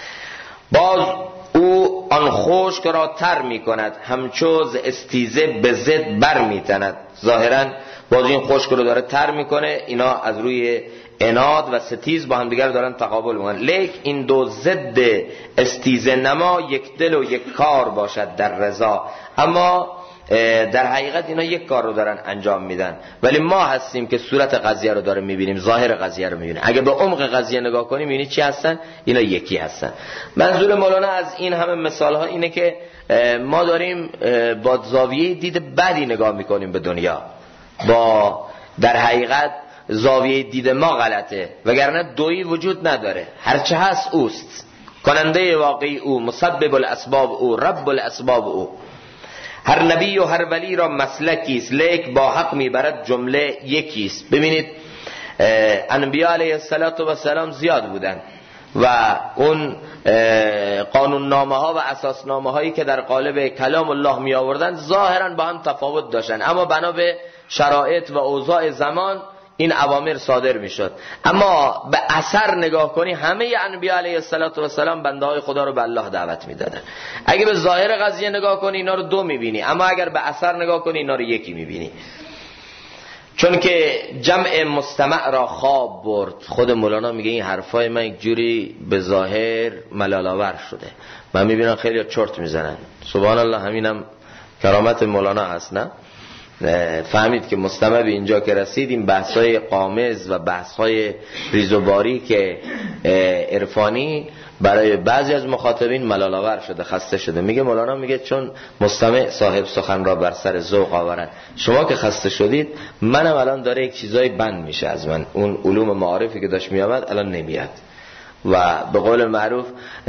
باز او آن خشک را تر میکند همچو ز استیزه به ضد بر میتند. ظاهرا باز این خشک رو داره تر میکنه، اینا از روی عناد و ستیز با هم دیگر دارن تقابل میکنن. لیک این دو ضد استیزه نما یک دل و یک کار باشد در رضا. اما در حقیقت اینا یک کار رو دارن انجام میدن، ولی ما هستیم که صورت قضیه رو داره میبینیم، ظاهر قضیه رو میبینیم. اگه به عمق قضیه نگاه کنیم میبینی چی هستن؟ اینا یکی هستن. منظور مولانا از این همه مثال ها اینه که ما داریم با زاویه دید بدی نگاه میکنیم به دنیا، با در حقیقت زاویه دید ما غلطه، وگرنه دویی وجود نداره. هرچه هست اوست، کننده واقعی او، مسبب الاسباب او، رب الاسباب او. هر نبی و هر ولی را مسلکیست، لیک با حق میبرد جمله یکیست. ببینید انبیاء علیه السلام زیاد بودن و اون قانون نامه ها و اساس نامه هایی که در قالب کلام الله می آوردن ظاهرا با هم تفاوت داشتن، اما بنا به شرایط و اوضاع زمان این اوامر صادر می شد. اما به اثر نگاه کنی همه انبیاء علیه السلام بنده های خدا رو به الله دعوت می دادن. اگه به ظاهر قضیه نگاه کنی اینا رو دو می بینی، اما اگر به اثر نگاه کنی اینا رو یکی می بینی. چون که جمع مستمع را خواب برد. خود مولانا میگه این حرفای من یک جوری به ظاهر ملال‌آور شده، من میبینم خیلی چرت میزنن. سبحان الله، همینم کرامت مولانا هست. نه فهمید که مستمع به اینجا که رسید، این بحث‌های قامز و بحث‌های ریزوباری که عرفانی برای بعضی از مخاطبین ملال‌آور شده، خسته شده. میگه مولانا میگه چون مستمع صاحب سخن را بر سر ذوق آورد، شما که خسته شدید، منم الان داره یک چیزای بند میشه از من، اون علوم معارفی که داشت میامد الان نمیاد. و به قول معروف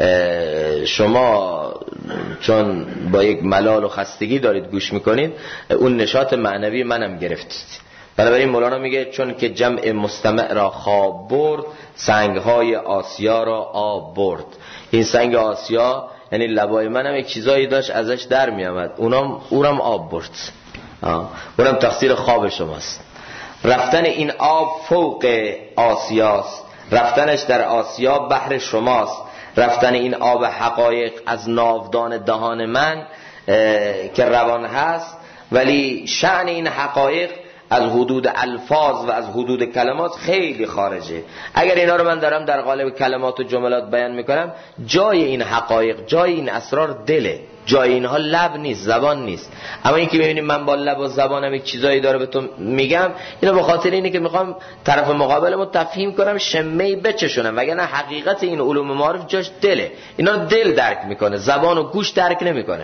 شما چون با یک ملال و خستگی دارید گوش میکنید، اون نشاط معنوی منم گرفتید. بنابراین مولانا میگه چون که جمع مستمع را خواب برد، سنگهای آسیا را آب برد. این سنگ آسیا یعنی لبای منم یک چیزایی داشت ازش در میامد، اونم آب برد. اونم تقصیر خواب شماست. رفتن این آب فوق آسیاست، رفتنش در آسیا بحر شماست. رفتن این آب حقایق از ناودان دهان من که روان هست، ولی شأن این حقایق از حدود الفاظ و از حدود کلمات خیلی خارجه. اگر اینا رو من دارم در قالب کلمات و جملات بیان میکنم، جای این حقایق، جای این اسرار دله، جای اینها لب نیست، زبان نیست. اما این که میبینیم من با لب و زبانم یک چیزایی داره به تو میگم، اینو به خاطر اینه که میخوام طرف مقابلمو تفهیم کنم، شمه‌ای بچشونم، وگرنه حقیقت این علوم معارف جاش دله. اینا رو دل درک میکنه، زبان و گوش درک نمیکنه.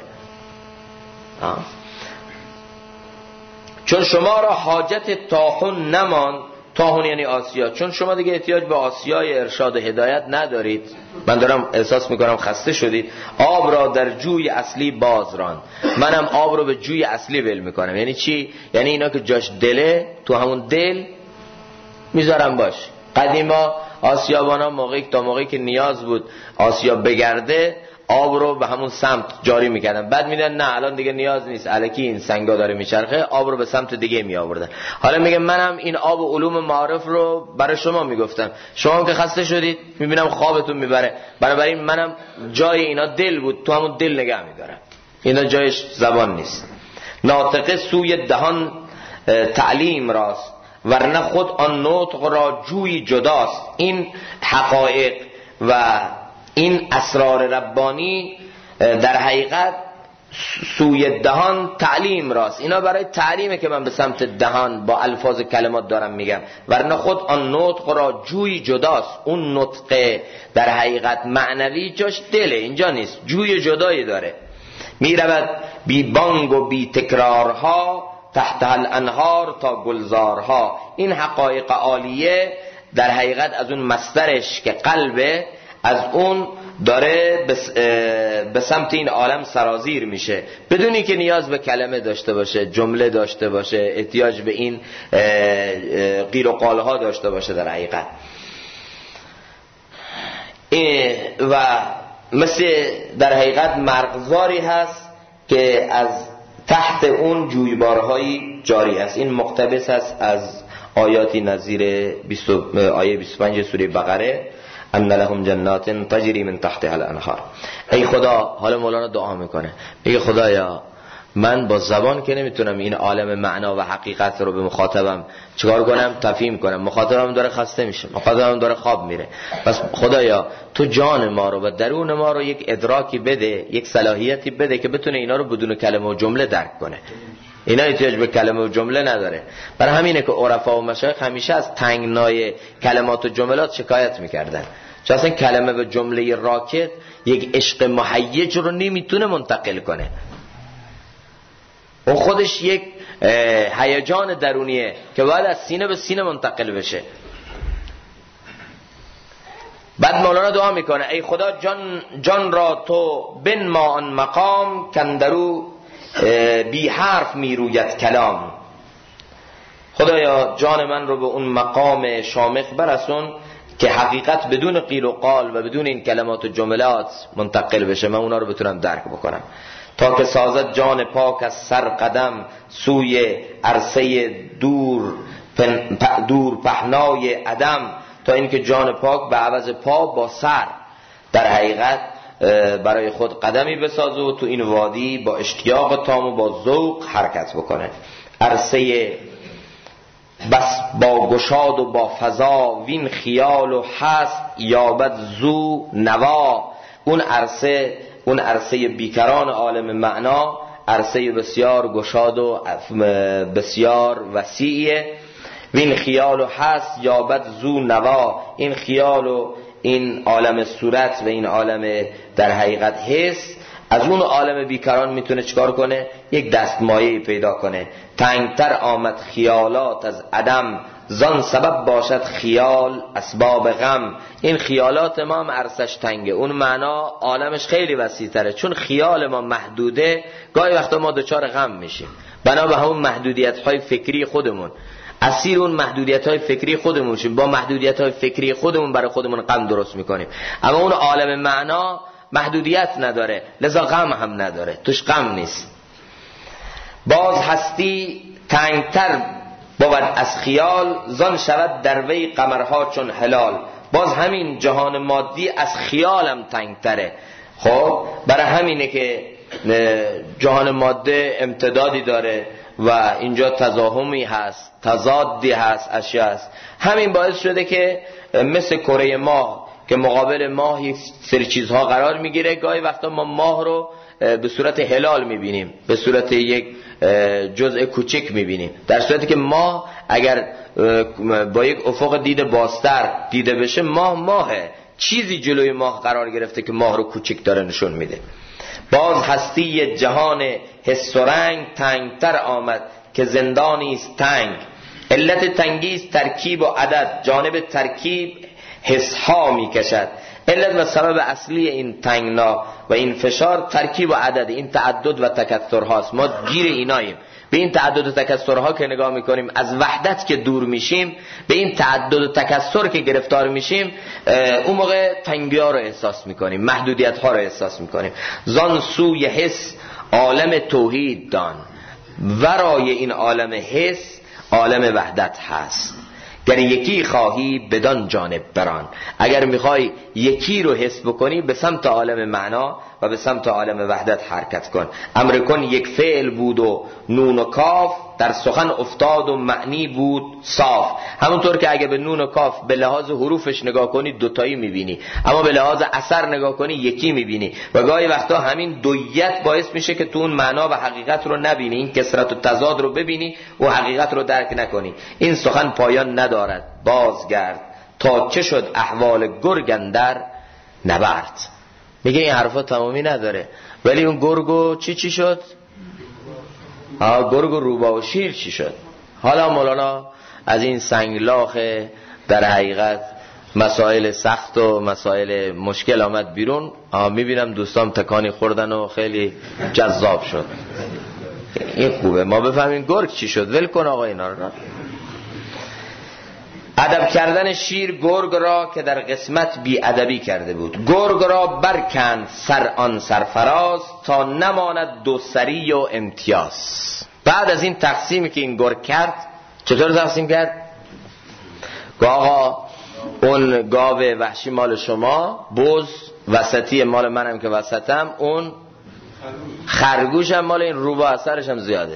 چون شما را حاجت طاحون نمان، طاحون یعنی آسیا، چون شما دیگه احتیاج به آسیای ارشاد و هدایت ندارید، من دارم احساس میکنم خسته شدید، آب را در جوی اصلی بازران. منم آب رو به جوی اصلی ول میکنم. یعنی چی؟ یعنی اینا که جاش دله، تو همون دل میذارم باش. قدیما آسیابانا موقعی که نیاز بود آسیا بگرده، آب رو به همون سمت جاری میکردن. بعد میدن نه الان دیگه نیاز نیست، الکی این سنگا داره میچرخه، آب رو به سمت دیگه می آوردن. حالا میگه منم این آب و علوم معارف رو برای شما میگفتم، شما که خسته شدید میبینم خوابتون میبره، بنابراین منم جای اینا دل بود، تو همون دل نگه میدارم. اینا جایش زبان نیست. ناطقه سوی دهان تعلیم راست، ورنه خود آن نطق را جوی جداست. این حقایق و این اسرار ربانی در حقیقت سوی دهان تعلیم راست، اینا برای تعلیمه که من به سمت دهان با الفاظ کلمات دارم میگم، ورنه خود آن نطق را جوی جداست. اون نطق در حقیقت معنوی جاش دله، اینجا نیست، جوی جدایی داره. می رود بی بانگ و بی تکرارها، تحت الانهار تا گلزارها. این حقایق عالیه در حقیقت از اون مصدرش که قلبه، از اون داره به سمت این عالم سرازیر میشه، بدونی که نیاز به کلمه داشته باشه، جمله داشته باشه، احتیاج به این قیل و قالها داشته باشه. در حقیقت و مثل در حقیقت مرغزاری هست که از تحت اون جویبارهایی جاری است. این مقتبس است از آیاتی نظیر آیه 25 سوره بقره، ان لهم جنات تجری من تحتها الانهار. ای خدا، حالا مولانا دعا میکنه، میگه خدایا من با زبان که نمیتونم این عالم معنا و حقیقت رو به مخاطبم چیکار کنم، تفهیم کنم. مخاطبم داره خسته میشه، مخاطبم داره خواب میره. پس خدایا تو جان ما رو و درون ما رو یک ادراکی بده، یک صلاحیتی بده که بتونه اینا رو بدون کلمه و جمله درک کنه. اینا احتیاج به کلمه و جمله نداره. برای همینه که عرفا و مشایخ همیشه از تنگنای کلمات و جملات شکایت میکردن، چون اصلا کلمه و جمله راکد یک عشق مهیج رو نمیتونه منتقل کنه. اون خودش یک هیجان درونیه که باید از سینه به سینه منتقل بشه. بعد مولانا دعا میکنه ای خدا جان را تو بنما آن مقام کندرو بی حرف میروید کلام. خدایا جان من رو به اون مقام شامخ برسون که حقیقت بدون قیل و قال و بدون این کلمات و جملات منتقل بشه، من اونا رو بتونم درک بکنم. تا که سازد جان پاک از سر قدم سوی عرصه دور پهنای عدم، تا اینکه جان پاک به عوض پا با سر در حقیقت برای خود قدمی بسازه و تو این وادی با اشتیاق تام و با ذوق حرکت بکنه. عرصه بس با گشاد و با فضا وین خیال و هست یابد زو نوا. اون عرصه بیکران عالم معنا عرصه بسیار گشاد و بسیار وسیعه. وین خیال و هست یابد زو نوا. این خیال و این عالم صورت و این عالم در حقیقت حس از اون عالم بیکران میتونه چکار کنه؟ یک دستمایه پیدا کنه. تنگتر آمد خیالات از عدم زان سبب باشد خیال اسباب غم. این خیالات ما هم عرصش تنگه، اون معنا عالمش خیلی وسیع تره. چون خیال ما محدوده گاهی وقتا ما دچار غم میشیم، بنا به همون محدودیت های فکری خودمون، اسیر اون محدودیت های فکری خودمون شیم، با محدودیت های فکری خودمون برای خودمون غم درست میکنیم. اما اون عالم معنا محدودیت نداره، لذا غم هم نداره، توش غم نیست. باز هستی تنگتر بود از خیال زان شود در وی قمرها چون هلال. باز همین جهان مادی از خیالم تنگتره. خب برای همینه که جهان ماده امتدادی داره و اینجا تزاحمی هست، تضادی هست، اشیاء هست. همین باعث شده که مثل کره ماه که مقابل ماه یک سری چیزها قرار میگیره، گاهی وقتا ما ماه رو به صورت هلال میبینیم، به صورت یک جزء کوچک میبینیم، در صورتی که ماه اگر با یک افق دید بازتر دیده بشه ماهه، چیزی جلوی ماه قرار گرفته که ماه رو کوچک داره نشون میده. باز هستی جهان حس و رنگ تنگتر آمد که زندانی است تنگ. علت تنگی است ترکیب و عدد، جانب ترکیب حس ها می کشد. علت و سبب اصلی این تنگنا و این فشار ترکیب و عدد، این تعدد و تکثر هاست. ما گیر ایناییم. به این تعدد و تکثر ها که نگاه میکنیم، از وحدت که دور میشیم، به این تعدد و تکثر که گرفتار میشیم، اون موقع تنگی ها رو احساس میکنیم، محدودیت ها رو احساس میکنیم. زان سوی حس عالم توحید دان، ورای این عالم حس عالم وحدت هست. گر یکی خواهی بدان جانب بران. اگر میخوای یکی رو حس بکنی، به سمت عالم معنا و به سمت عالم وحدت حرکت کن. امر کن یک فعل بود و نون و کاف، در سخن افتاد و معنی بود صاف. همونطور که اگه به نون و کاف به لحاظ حروفش نگاه کنی دوتایی میبینی، اما به لحاظ اثر نگاه کنی یکی میبینی. و گاهی وقتا همین دویت باعث میشه که تو اون معنا و حقیقت رو نبینی، این کسرت و تضاد رو ببینی و حقیقت رو درک نکنی. این سخن پایان ندارد، بازگرد تا چه شد احوال گرگ اندر نبرد. میگه این حرفا تمامی نداره. ولی اون گرگ چی شد؟ گرگ و روباه و شیر چی شد؟ حالا مولانا از این سنگلاخ در حقیقت مسائل سخت و مسائل مشکل آمد بیرون. میبینم دوستان تکانی خوردن و خیلی جذاب شد. این خوبه ما بفهمیم گرگ چی شد. ول کن آقا اینا رو. ادب کردن شیر گرگ را که در قسمت بی ادبی کرده بود. گرگ را برکند سر آن سرفراز تا نماند دوسری و امتیاز. بعد از این تقسیمی که این گرگ کرد، چطور تقسیم کرد؟ آقا اون گاو وحشی مال شما، بز وسطی مال منم که وسطم، اون خرگوشم مال این روباه، اثرش هم زیاده.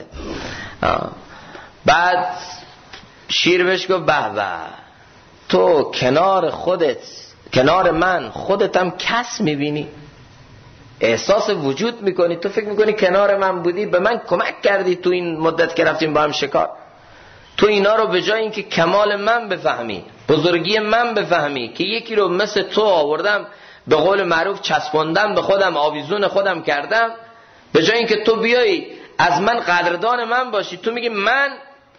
بعد شیر بهش گفت به به، تو کنار خودت، کنار من خودتم کس میبینی، احساس وجود میکنی، تو فکر میکنی کنار من بودی، به من کمک کردی تو این مدت که رفتیم با هم شکار. تو اینا رو به جای اینکه کمال من بفهمی، بزرگی من بفهمی که یکی رو مثل تو آوردم، به قول معروف چسبوندم به خودم، آویزون خودم کردم، به جای اینکه تو بیایی از من قدردان من باشی، تو میگی من،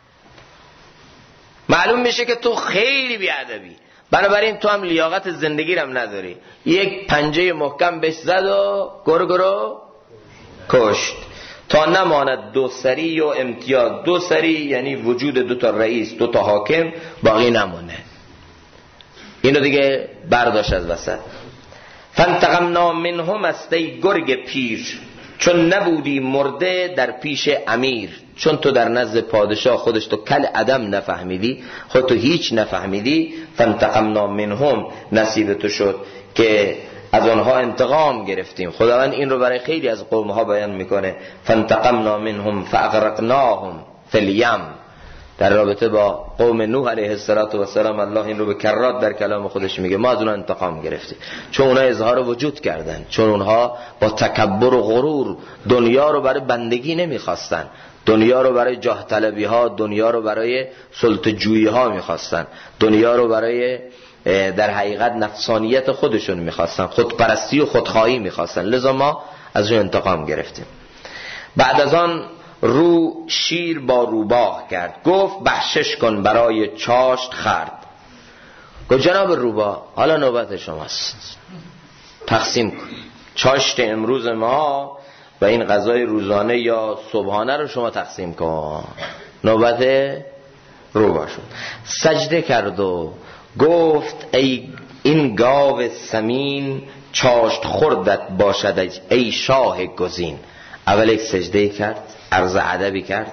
معلوم میشه که تو خیلی بیادبی. بنابراین تو هم لیاقت زندگی رم نداری. یک پنجه محکم بهش زد و گرگ رو کشت تا نماند دوسری و امتیاز. دوسری یعنی وجود دو تا رئیس، دو تا حاکم باقی نمونه. اینو دیگه برداشت از وسط. فانتقمنا منهم است ای گرگ پیر، چون نبودی مرده در پیش امیر. چون تو در نزد پادشاه خودش تو کل عدم نفهمیدی، خود تو هیچ نفهمیدی، فانتقمنا منهم نصیب تو شد که از آنها انتقام گرفتیم. خداوند این رو برای خیلی از قومها بیان میکنه، فانتقمنا منهم فاغرقناهم فی الیم. در رابطه با قوم نوح علیه السلام الله این رو به کرات در کلام خودش میگه، ما از اونها انتقام گرفتیم چون اونها اظهار وجود کردن، چون اونها با تکبر و غرور دنیا رو برای بندگی نمیخواستن، دنیا رو برای جاه طلبی ها، دنیا رو برای سلطه جویی ها میخواستن، دنیا رو برای در حقیقت نفسانیت خودشون میخواستن، خودپرستی و خودخواهی میخواستن. لذا ما از اون انتقام گرفتیم. بعد از آن رو شیر با روباه کرد، گفت بخشش کن برای چاشت خرد. گفت جناب روباه حالا نوبت شماست، تقسیم کن چاشت امروز ما و این غذای روزانه یا صبحانه رو شما تقسیم کن. نوبت روباه شد. سجده کرد و گفت ای این گاو سمین چاشت خوردت باشد ای شاه گزین. اول یک سجده کرد، عرض ادبی کرد،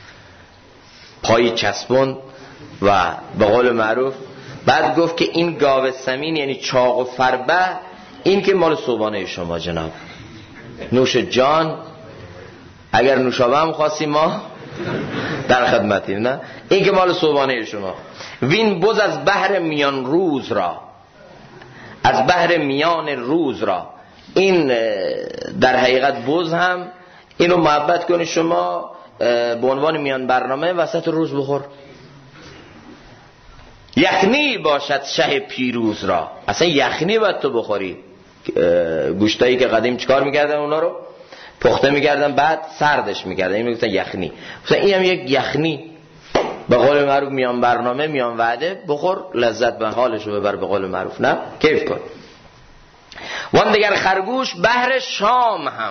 پای چسبون و به قول معروف بعد گفت که این گاو سمین یعنی چاق و فربه، این که مال صبحانه شما جناب، نوش جان، اگر نوشابه هم خواستیم ما در خدمتیم، نه این که مال صبحانه شما. وین بز از بحر میان روز را، از بحر میان روز را، این در حقیقت بز هم اینو محبت کنی شما به عنوان میان برنامه وسط روز بخور. یخنی باشد شه پیروز را، اصلا یخنی باید تو بخوری. گوشتایی که قدیم چیکار میکردن؟ اونا رو پخته میکردن بعد سردش میکردن، این میگفتن یخنی. مثلا این هم یک یخنی به قول معروف میان برنامه، میان وعده، بخور لذت به حالشو ببر به قول معروف، نه کیف کن. وان دیگر خرگوش بحر شام هم،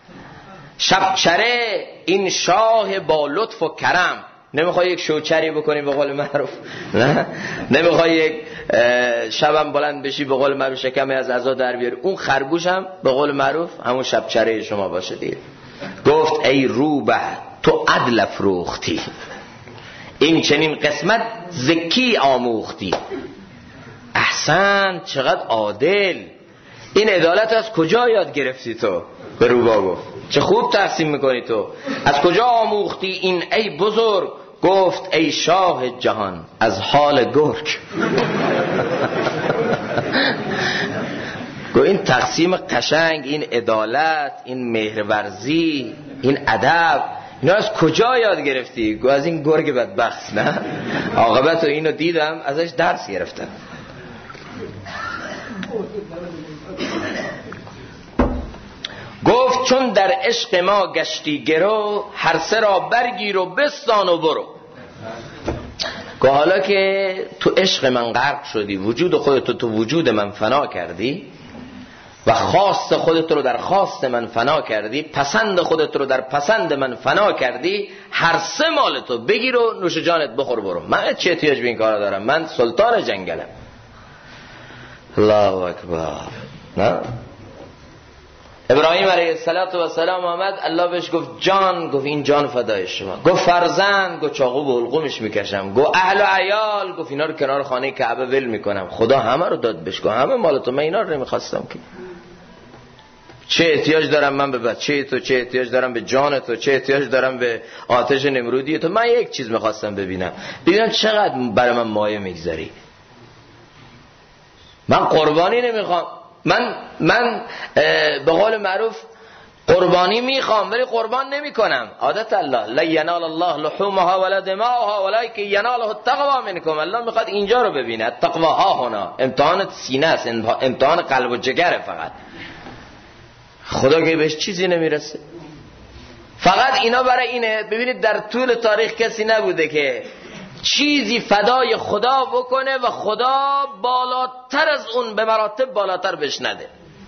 شبچره این شاه با لطف و کرم. نمیخوای یک شوچری بکنی به قول معروف، نه نمیخوای یک شبم بلند بشی به قول معروف شکمی از عزا در بیاری، اون خرگوش هم به قول معروف همون شبچره شما باشه دیگه. گفت ای روبه تو عدل افروختی، این چنین قسمت زکی آموختی. احسن، چقدر عادل، این عدالت از کجا یاد گرفتی تو؟ به روباه گفت چه خوب تقسیم میکنی تو، از کجا آموختی این ای بزرگ؟ گفت ای شاه جهان از حال گرگ. گفت این تقسیم قشنگ، این عدالت، این مهرورزی، این ادب، اینا از کجا یاد گرفتی؟ گفت از این گرگ بدبخت، نه عاقبت اینو دیدم ازش درس گرفتم. گفت چون در عشق ما گشتی گرو، هر سه را برگیر و بستان و برو. که حالا که تو عشق من غرق شدی، وجود خودت تو وجود من فنا کردی و خواست خودت رو در خواست من فنا کردی، پسند خودت رو در پسند من فنا کردی، هر سه مال تو بگیر و نوش جانت بخور برو. من چه احتیاج به این کارا دارم؟ من سلطان جنگلم. الله اکبر. نه ابراهیم علیه السلام آمد، الله بهش گفت جان، گفت این جان فدای شما. گفت فرزند، گفت چاقو به حلقومش میکشم. گفت اهل و عیال، گفت اینا رو کنار خانه کعبه ول میکنم. خدا همه رو داد بهش، گفت همه مال تو، من اینا رو نمیخواستم که. چه احتیاج دارم من به بچه تو؟ چه احتیاج دارم به جان تو؟ چه احتیاج دارم به آتش نمرودی تو؟ من یک چیز میخواستم ببینم چقدر برای من مایه میگذاری. من قربانی نمیخوام. من به قول معروف قربانی میخوام ولی قربان نمی کنم. عادت الله لا ینال الله لحومها ولا دماؤها ولکن یناله التقوی منکم. الله میخواد اینجا رو ببینه. التقوی ها هنا، امتحان سینه است، امتحان قلب و جگره. فقط خدا که بهش چیزی نمیرسه. فقط اینا برای اینه. ببینید در طول تاریخ کسی نبوده که چیزی فدای خدا بکنه و خدا بالاتر از اون به مراتب بالاتر بهش نده.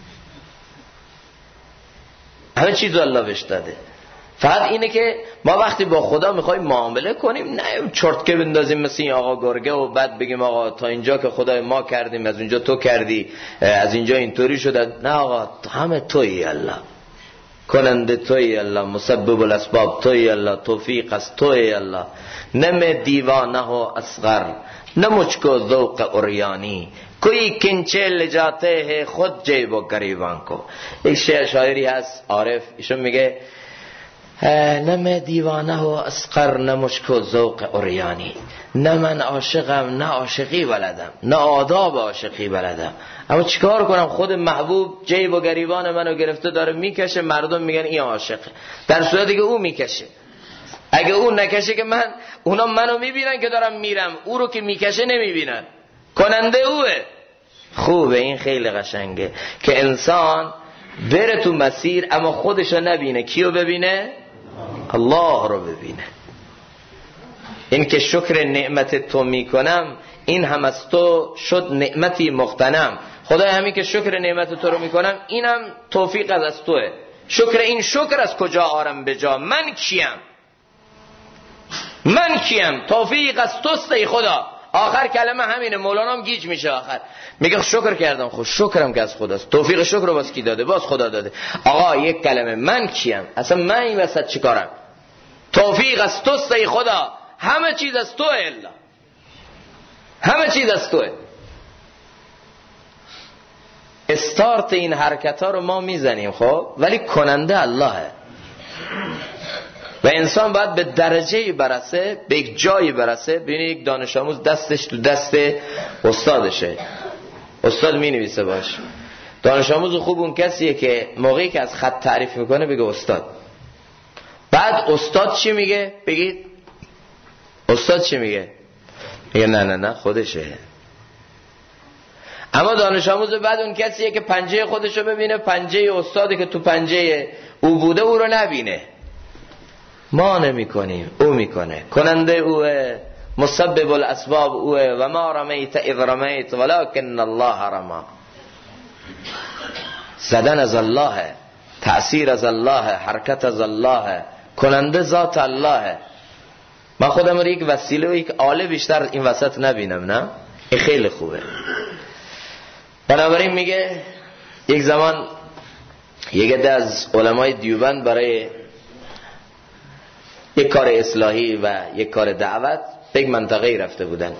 همه چیزو الله بهش داده. فقط اینه که ما وقتی با خدا میخوایم معامله کنیم نه چرتکه بندازیم مثل این آقا گرگه و بعد بگیم آقا تا اینجا که خدای ما کردیم، از اونجا تو کردی، از اینجا اینطوری شده. نه آقا، همه تویی الله، کننده تویی الله، مسبب الاسباب تویی الله، توفیق از تویی الله. نم دیوانه و اصغر نه مجھکو ذوق اوریانی، کوئی کنچه لجاتے ہے خود جیب و گریبان کو. یک شاعری هست عارف، ایشون میگه نه من دیوانه و اصغر نه مجھکو ذوق اوریانی. نه من عاشقم نه عاشقی بلدم، نه آداب عاشقی بلدم، اما چیکار کنم؟ خود محبوب جیب و گریبان منو گرفته داره میکشه. مردم میگن این عاشقه، در صورتی که او میکشه. اگه او نکشه که اونا منو میبینن که دارم میرم، او رو که میکشه نمیبینن، کننده اوه. خوبه، این خیلی قشنگه که انسان بره تو مسیر اما خودشو نبینه. کیو ببینه؟ الله رو ببینه. این که شکر نعمت تو میکنم، این هم از تو شد نعمتی مغتنم. خدای همین که شکر نعمت تو رو میکنم، اینم توفیق از توه. شکر این شکر از کجا آرم به جا؟ من کیم؟ من کیم؟ توفیق از توست ای خدا. آخر کلمه همینه. مولانا هم گیج میشه آخر، میگه شکر کردم، خب شکرم که از خداست. توفیق شکر رو باز کی داده؟ باز خدا داده. آقا یک کلمه من کیم؟ اصلا من این وسط چیکارم؟ توفیق از توست ای خدا. همه چیز از توه الا، همه چیز از توه. استارت این حرکت ها رو ما میزنیم خب، ولی کننده اللهه. و انسان باید به درجه‌ای برسه، به یک جایی برسه. ببینید یک دانش آموز دستش تو دست استادشه، استاد می نویسه باش. دانش آموز خوب اون کسیه که موقعی که از خط تعریف میکنه بگه استاد. بعد استاد چی میگه؟ بگید استاد چی میگه؟ میگه نه خودشه. اما دانش آموز بعد اون کسیه که پنجه خودشو ببینه، پنجه استادی که تو پنجه او بوده او رو نبینه. ما نمی کنیم، او میکنه. کننده اوه، مسبب الاسباب اوه. و ما رمیت اذ رمیت ولکن الله رما. زدن از الله، تأثیر از الله، حرکت از الله، کننده ذات الله. من خودم رو یک وسیله و یک آله بیشتر این وسط نبینم. نه این خیلی خوبه. بنابراین میگه یک زمان یک عده از علمای دیوبند برای یک کار اصلاحی و یک کار دعوت به یک منطقه رفته بودن.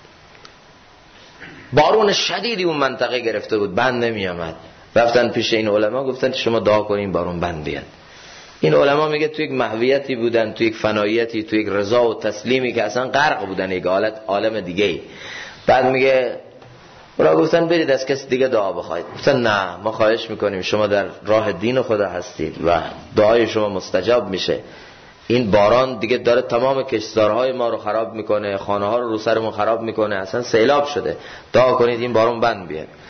بارون شدیدی اون منطقه گرفته بود، بند نمی آمد. رفتن پیش این علما، گفتن شما دعا کنین بارون بند بیاد. این علما میگه تو یک محویتی بودن، تو یک فناییتی، تو یک رضا و تسلیمی که اصلا غرق بودن، یک حالت عالم دیگه ای. بعد میگه اونا گفتن برید از کسی دیگه دعا بخواید. گفتن نه، ما خواهش میکنیم، شما در راه دین خدا هستید و دعای شما مستجاب میشه. این باران دیگه داره تمام کشتزارهای ما رو خراب میکنه، خانه ها رو سرمون خراب میکنه، اصلا سیلاب شده. دعا کنید این باران بند بیاد.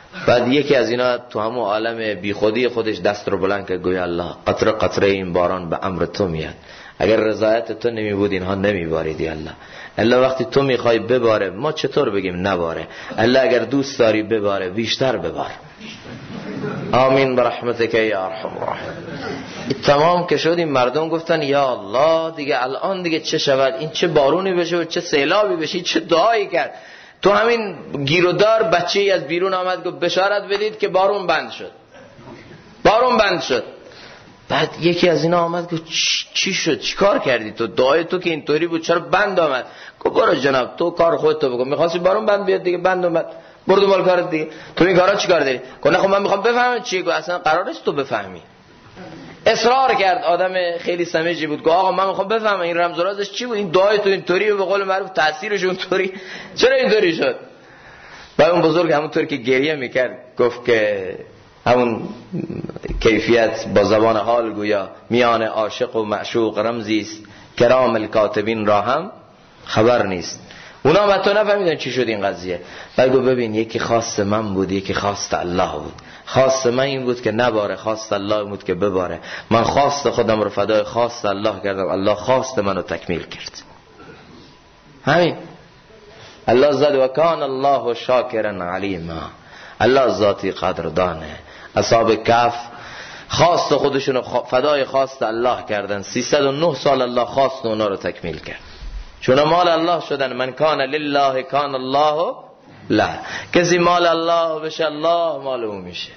بعد یکی از اینا تو همون عالم بی خودی خودش دست رو بلند کرد گویا الله قطره قطره این باران به امر تو میاد، اگر رضایت تو نمی بود اینها نمی باریدی الله. الله وقتی تو میخوای بباره ما چطور بگیم نباره؟ الله اگر دوست داری بباره بیشتر ببار. آمین برحمتک یا ارحم الراحمین. تمام که شد این مردم گفتن یا الله دیگه الان دیگه چه شود؟ این چه بارونی بشه و چه سیلابی بشه، چه دعایی کرد. تو همین گیرودار بچه‌ای از بیرون آمد گفت بشارت بدید که بارون بند شد. بارون بند شد. بعد یکی از اینا آمد گفت چی شد؟ چی کار کردی تو؟ دعای تو که اینطوری بود چرا بند آمد؟ گفت برو جناب تو کار خودت تو بکن. می‌خواستی بارون بند بیاد دیگه بند اومد. برو دنبال کارت دیگه. تو این کارا چیکار داری؟ گفت نه خب من می‌خوام بفهمم چیه. گفت اصلا قرار نیست تو بفهمی. اصرار کرد. آدم خیلی سمجی بود. گفت آقا من می‌خوام بفهمم این رمز و رازش چی بود؟ این دعای تو اینطوری به قول معروف تاثیرش اونطوری چرا اینطوری شد؟ بعد اون بزرگ همونطور که گریه می‌کرد گفت که همون کیفیت با زبان حال گویا میان عاشق و معشوق رمزی است کرام الکاتبین را هم خبر نیست. اونا هم حتی نفهمیدن چی شد این قضیه. بعد گفت ببین یکی خواست من بود یکی خواست الله بود. خواست من این بود که نباره، خواست الله بود که بباره. من خواست خودم رو فدای خواست الله کردم، الله خواست منو تکمیل کرد. همین الله زاد و کان الله شاکرا علیما. الله ذاتی قدردانه. اصحاب کهف خواست خودشونو فدای خواست الله کردن. 309 سال الله خواست اونا رو تکمیل کرد. چون مال الله شدن. من کان لله کان الله له. کسی مال الله بشه الله مال او میشه.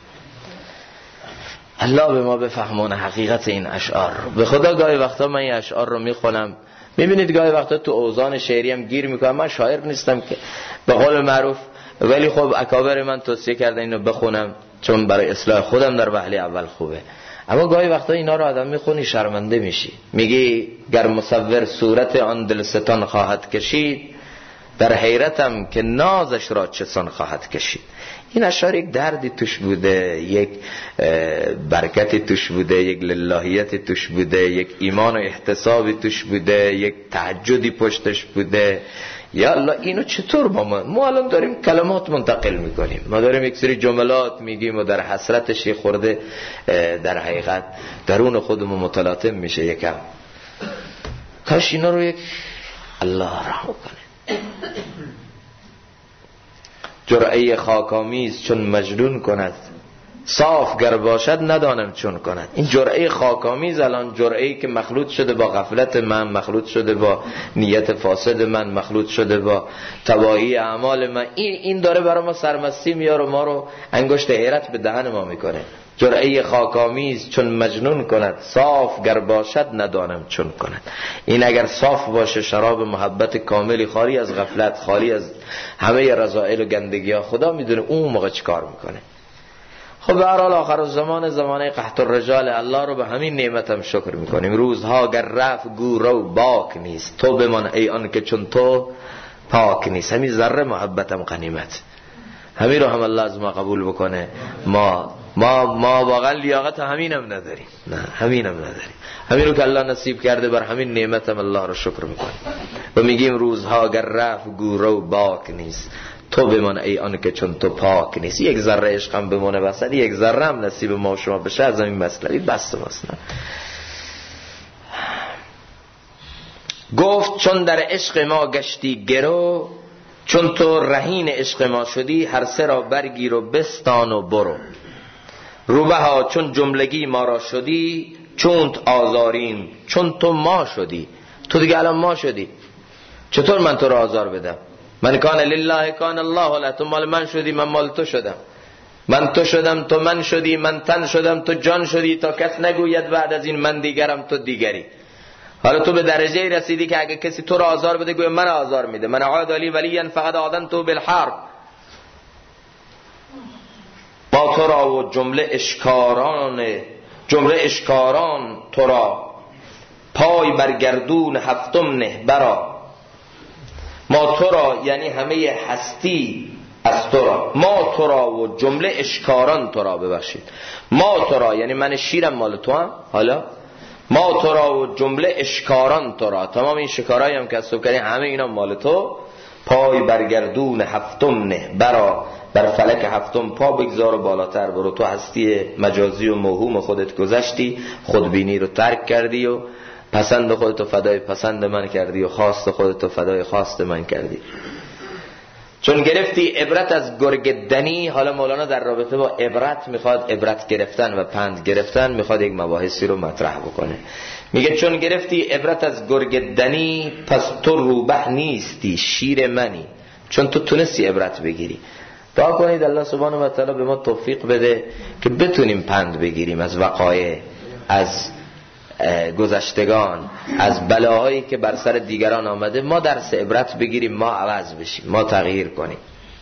الله به ما بفهمونه حقیقت این اشعار. به خدا گاهی وقتا من این اشعار رو میخونم میبینید گاهی وقتا تو اوزان شعری هم گیر میکنم. من شاعر نیستم که به قول معروف، ولی خب اکابر من توصیه کردن اینو بخونم چون برای اصلاح خودم در وهله اول خوبه. اما گاهی وقتا اینا رو آدم میخونی شرمنده میشی. میگی گر مصور صورت آن دلستان خواهد کشید، در حیرتم که نازش را چسان خواهد کشید. این اشعار یک دردی توش بوده، یک برکتی توش بوده، یک للهیتی توش بوده، یک ایمان و احتسابی توش بوده، یک تهجدی پشتش بوده. یا الله اینو چطور ما الان داریم کلمات منتقل میکنیم، ما داریم یک سری جملات میگیم و در حسرتش یه خورده در حقیقت درون خودمون متلاطم میشه یکم. کاش اینا رو یک الله رحم کنه. جرعه خاکامیز چون مجنون کند، صاف گر باشد ندانم چون کند. این جرعه خاکامیز الان جرعه‌ای که مخلوط شده با غفلت من، مخلوط شده با نیت فاسد من، مخلوط شده با تباهی اعمال من، این داره برای ما سرمستی میاره و ما رو انگشت حیرت به دهن ما میکنه. جرعه خاکامیز چون مجنون کند، صاف گر باشد ندانم چون کند. این اگر صاف باشه شراب محبت کاملی خالی از غفلت، خالی از همه رذائل و گندگی ها، خدا میدونه اون موقع چی کار میکنه. خب به هر حال آخر الزمان زمانه قحط الرجال الله رو به همین نعمت هم شکر میکنیم. روزها گر رفت گو رو باک نیست، تو بمان ای آن که چون تو پاک نیست. همین ذره محبتم غنیمت. همین رو هم الله از ما قبول بکنه. ما واقعا لیاقت همینم نداریم. نه همینم نداریم. همین رو که الله نصیب کرده بر همین نعمتم الله رو شکر میکنیم و میگیم روزها گر رفت گو رو باک نیست، تو بمان ای آن که چون تو پاک نیست. یک ذره عشقم بمونه وسط، یک ذره هم نصیب ما شما بشه از این مسئله بس ماست. گفت چون در عشق ما گشتی گرو، چون تو رهین عشق ما شدی، هر سه را برگیر و بستان و برو. روبه ها چون جملگی ما را شدی، چونت آزاریم چون تو ما شدی. تو دیگه الان ما شدی، چطور من تو را آزار بدم؟ من کان لله کان الله له. تو مال من شدی من مال تو شدم، من تو شدم تو من شدی، من تن شدم تو جان شدی، تا کس نگوید بعد از این من دیگرم تو دیگری. حالا تو به درجه رسیدی که اگه کسی تو را آزار بده گویا من آزار میده. من عاد علی ولیا فقد آذنته بالحرب. با تو را و جمله اشکاران تو را، پای بر گردون هفتم نه برا. ما تو را یعنی همه هستی از تو را، ما تو را و جمله اشکاران تو را، ببخشید ما تو را یعنی من شیرم مال تو هم، حالا ما تو را و جمله اشکاران تو را، تمام این شکارایی هم که از تو کردی همه اینا مال تو. پای برگردون هفتم نه برا، بر فلک هفتم پا بگذار و بالاتر برو. تو هستی مجازی و موهوم خودت گذشتی، خودبینی رو ترک کردی و پسند خودتو فدای پسند من کردی و خواست خودتو فدای خواست من کردی. چون گرفتی عبرت از گرگدنی. حالا مولانا در رابطه با عبرت میخواد، عبرت گرفتن و پند گرفتن، میخواد یک مباحثی رو مطرح بکنه. میگه چون گرفتی عبرت از گرگدنی، پس تو روبه نیستی شیر منی. چون تو تونستی عبرت بگیری. دعا کنید الله سبحانه و تعالی به ما توفیق بده که بتونیم پند بگیریم از وقایع، از گذشتگان، از بلاهایی که بر سر دیگران آمده. ما درس عبرت بگیریم، ما عوض بشیم، ما تغییر کنیم.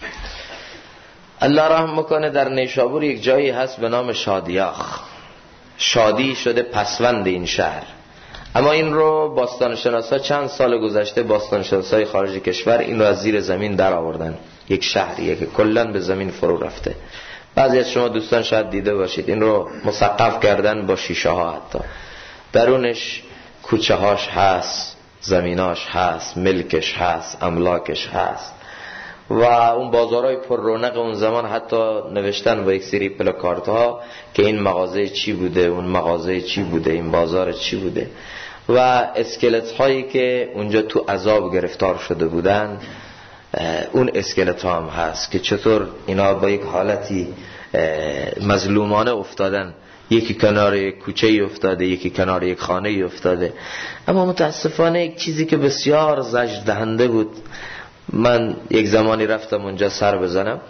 الله رحم میکنه در نیشابور یک جایی هست به نام شادیاخ. شادی شده پسوند این شهر. اما این رو باستانشناسا چند سال گذشته، باستانشناسای خارج کشور این رو از زیر زمین در آوردن. یک شهریه که کلن به زمین فرو رفته. بعضی از شما دوستان شاید دیده باشید. این رو مسقف کردن با شیشه ها، حتی درونش کوچه هاش هست، زمیناش هست، ملکش هست، املاکش هست. و اون بازارهای پر رونق اون زمان حتی نوشتن با یک سری پلاکارت ها که این مغازه چی بوده، اون مغازه چی بوده، این بازار چی بوده. و اسکلت هایی که اونجا تو عذاب گرفتار شده بودن، اون اسکلت ها هم هست که چطور اینا با یک حالتی مظلومانه افتادن. یکی کنار یک کوچه افتاده، یکی کنار یک خانه افتاده. اما متاسفانه یک چیزی که بسیار زجر دهنده بود، من یک زمانی رفتم اونجا سر بزنم،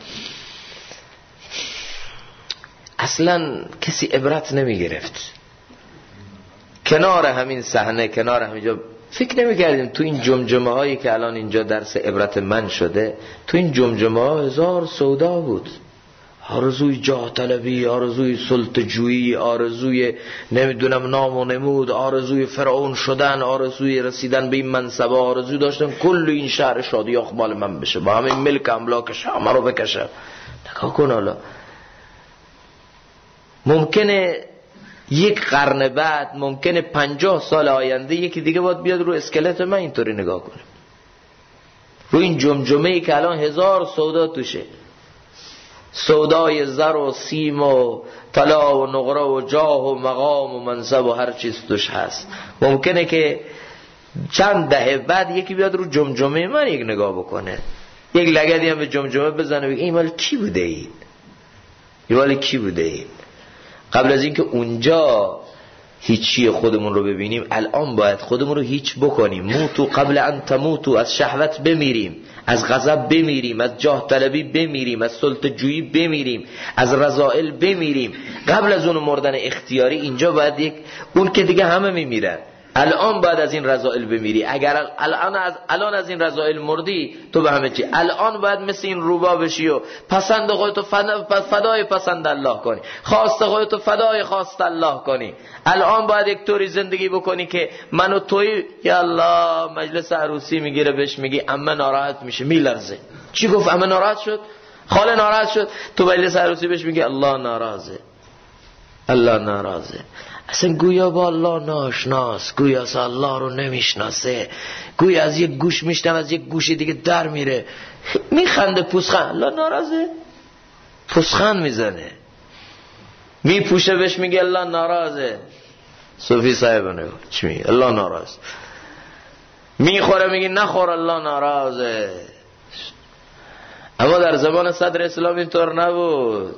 اصلا کسی عبرت نمی گرفت. کنار همین صحنه، کنار همینجا فکر نمی کردیم تو این جمجمه هایی که الان اینجا درس عبرت من شده، تو این جمجمه ها هزار سودا بود. آرزوی جاه طلبی، آرزوی سلطه جویی، آرزوی نمیدونم نام و نمود، آرزوی فرعون شدن، آرزوی رسیدن به این منصب، آرزوی داشتن کل این شهر شادیاخ مال من بشه، با همین ملک املاکش همه رو بکشه. نگاه کن حالا ممکنه یک قرن بعد، ممکنه 50 سال آینده یکی دیگه باید بیاد رو اسکلت من اینطوری نگاه کنه، رو این جمجمه‌ای که الان هزار سودا توشه، سودای زر و سیم و طلا و نقره و جاه و مقام و منصب و هر چیز توش هست. ممکنه که چند دهه بعد یکی بیاد رو جمجمه من یک نگاه بکنه، یک لگدی هم به جمجمه بزنه بگه این مال کی بوده این؟ این مال کی بوده این؟ قبل از اینکه اونجا هیچی خودمون رو ببینیم، الان باید خودمون رو هیچ بکنیم. موتو قبل ان تموتو، از شهوت بمیریم، از غضب بمیریم، از جاه طلبی بمیریم، از سلطه جویی بمیریم، از رذائل بمیریم. قبل از اون مردن اختیاری اینجا باید یک، اون که دیگه همه میمیرن، الان باید از این رذائل بمیری. اگر الان از این رذائل مردی تو به همه چی، الان باید مثل این روبا بشی و پسند خودتو فدای پسند الله کنی، خواست خودتو فدای خواست الله کنی. الان باید یک طوری زندگی بکنی که من و توی، یا الله مجلس عروسی میگیره بهش میگی عمه ناراحت میشه، میلرزه. چی گفت؟ عمه ناراحت شد، خاله ناراحت شد. تو مجلس عروسی بهش میگی الله ناراضه، الله ناراضه. اصلا گویا با الله ناشناس، گویا اصلا الله رو نمیشناسه، گویا از یک گوش میشنم از یک گوشی دیگه در میره، میخنده پوزخند. الله ناراضه، پوزخند میزنه، میپوشه بهش میگه الله ناراضه. صوفی صاحب نگو چی میگه؟ الله ناراضه. میخوره میگه نخور الله ناراضه. اما در زمان صدر اسلام اینطور نبود.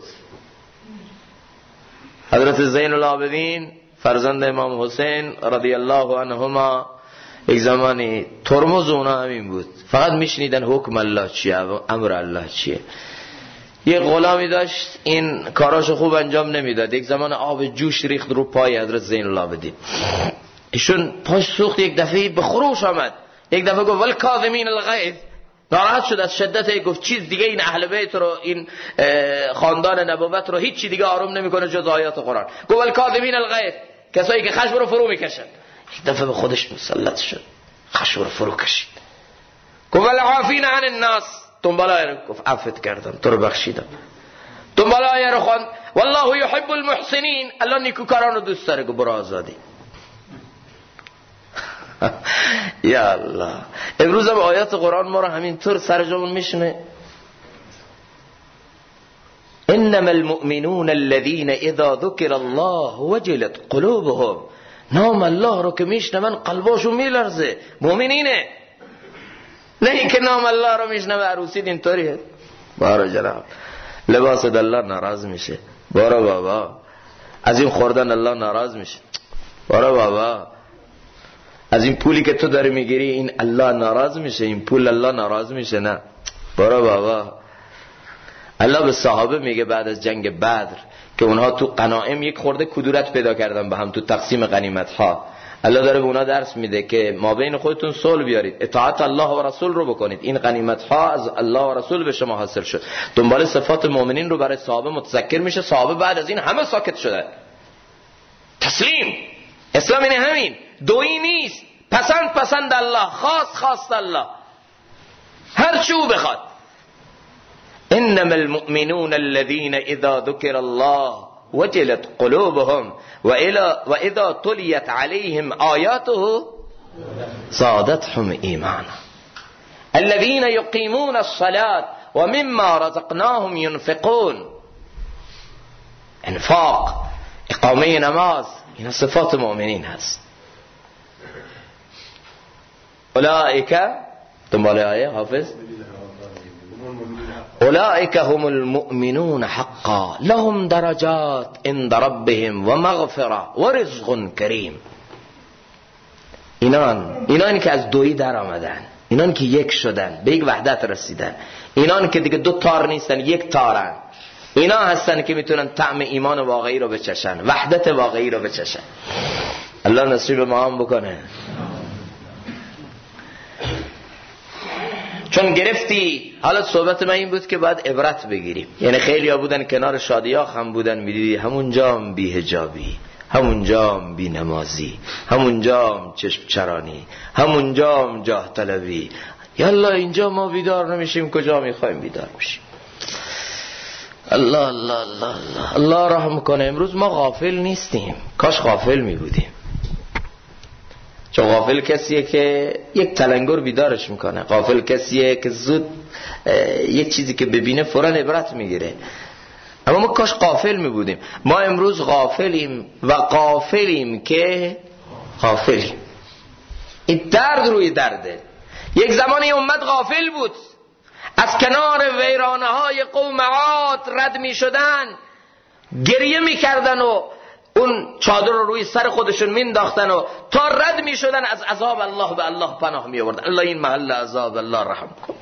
حضرت زین العابدین فرزند امام حسین رضی الله عنهما یک زمانی ترمز اونا همین بود، فقط میشنیدن حکم الله چیه، امر الله چیه. یه غلامی داشت این کاراشو خوب انجام نمیداد. یک زمان آب جوش ریخت رو پای حضرت زین العابدین، ایشون پاش سوخت، یک دفعه به خروش آمد، یک دفعه گفت والکاظمین الغیظ. ناراحت شد از شدت، گفت چیز دیگه این اهل بیت رو، این خاندان نبوت رو هیچی دیگه آروم نمیکنه جز آیات قرآن. گفت والکاظمین الغیظ، کسایی که خشم رو فرو میکشن. یک دفعه به خودش مسلط شد، خشم رو فرو کشید. گفت والعافین عن الناس، دنبال آیه رو گفت عفوت کردم، تو رو بخشیدم. دنبال آیه رو خواند والله یحب المحسنین، الله نیکوکاران رو دوست داره. گفت برو آزادی. یا الله، امروز هم آیات قرآن ما رو همینطور سر جامون میشنه. انما المؤمنون الذين اذا ذكر الله وجلت قلوبهم. نام الله رو که میشنون قلباشون میلرزه. مؤمنینه، نه اینکه نام الله رو میشنوه عروسی اینطوریه. بارا جناب لباس الله ناراض میشه. بارا بابا از این خوردن الله ناراض میشه. بارا بابا از این پولی که تو داری میگیری این الله ناراض میشه. این پول الله ناراض میشه. نه بارا بابا. الله به صحابه میگه بعد از جنگ بدر که اونها تو غنایم یک خورده کدورت پیدا کردن به هم تو تقسیم غنیمت ها، الله داره به اونها درس میده که ما بین خودتون صلح بیارید، اطاعت الله و رسول رو بکنید، این غنیمت ها از الله و رسول به شما حاصل شد. دنبال صفات مؤمنین رو برای صحابه متذکر میشه. صحابه بعد از این همه ساکت شده. تسلیم. اسلام اینه، همین دویی نیست. پسند الله، خواست الله، هر چی او بخواد. انما المؤمنون الذين اذا ذكر الله وجلت قلوبهم واذا تليت عليهم آياته زادتهم ایمانا الذين يقيمون الصلاة ومما رزقناهم ينفقون. انفاق، اقامه نماز، این صفات مؤمنین هست. اولئک، دنبال آیه حافظ، اولئک هم المؤمنون حقا لهم درجات عند ربهم و مغفره و رزق کریم. اینان که از دویی در آمدن، اینان که یک شدن، به یک وحدت رسیدن، اینان که دیگه دو تار نیستن، یک تارن، اینا هستن که میتونن طعم ایمان واقعی رو بچشن، وحدت واقعی رو بچشن. الله نصیب ما هم بکنه. چون گرفتی، حالا صحبت من این بود که باید عبرت بگیریم. یعنی خیلی ها بودن کنار شادی‌ها هم بودن، میدیدی همونجا هم بی حجابی، همونجا هم بی نمازی، همونجا هم چشم چرانی، همونجا هم جاه طلبی. یالله اینجا ما بیدار نمیشیم، کجا میخوایم بیدار بشیم؟ الله الله الله الله الله رحم کنه. امروز ما غافل نیستیم، کاش غافل می بودیم. چون غافل کسیه که یک تلنگر بیدارش میکنه، غافل کسیه که زود یک چیزی که ببینه فوراً عبرت میگیره. اما ما کاش غافل می بودیم. ما امروز غافلیم و غافلیم که غافلیم. این درد روی درده. یک زمانی امت غافل بود، از کنار ویرانه های قوم عاد رد می شدن، گریه می کردن و اون چادر رو روی سر خودشون می انداختن و تا رد می شدن از عذاب الله به الله پناه می آوردن. الله این محل عذاب، الله رحم کن.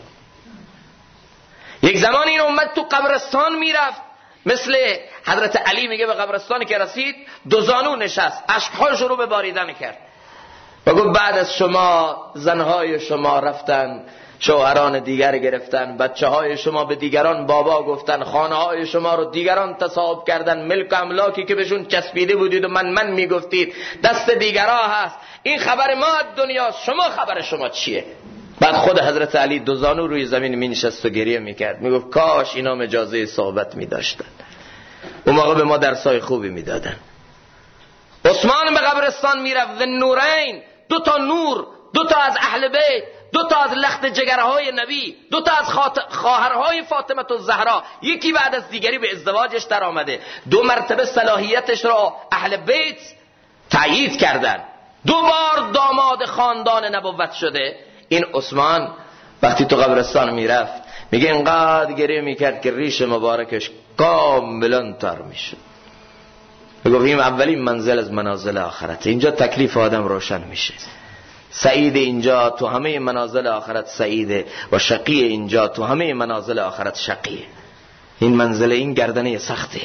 یک زمان این امت تو قبرستان می رفت، مثل حضرت علی میگه به قبرستانی که رسید دو زانو نشست، اشک‌هاش رو به باریدن کرد و گفت بعد از شما زنهای شما رفتن شوهران دیگر گرفتن، بچه‌های شما به دیگران بابا گفتن، خانه‌های شما رو دیگران تصاحب کردن، ملک و املاکی که بهشون چسبیده بودید و من میگفتید دست دیگرها هست. این خبر ما از دنیا، شما خبر شما چیه؟ بعد خود حضرت علی دو زانو روی زمین می نشست و گریه میکرد، میگفت کاش اینا اجازه صحبت میداشتن، اون موقع به ما درسای خوبی میدادن. عثمان به قبرستان میرفت و نورین، دو تا نور، دو تا از اهل بیت، دو تا از لخت جگرهای نبی، دو تا از خواهرهای فاطمه الزهرا، یکی بعد از دیگری به ازدواجش در آمده، دو مرتبه صلاحیتش را اهل بیت تایید کردن، دو بار داماد خاندان نبوت شده. این عثمان وقتی تو قبرستان میرفت میگه اینقدر گریه میکرد که ریش مبارکش کاملا تر میشد. میگه این اولین منزل از منازل آخرت، اینجا تکلیف آدم روشن میشه. سعید اینجا تو همه منازل آخرت سعیده و شقی اینجا تو همه منازل آخرت شقیه. این منزل، این گردنه سخته.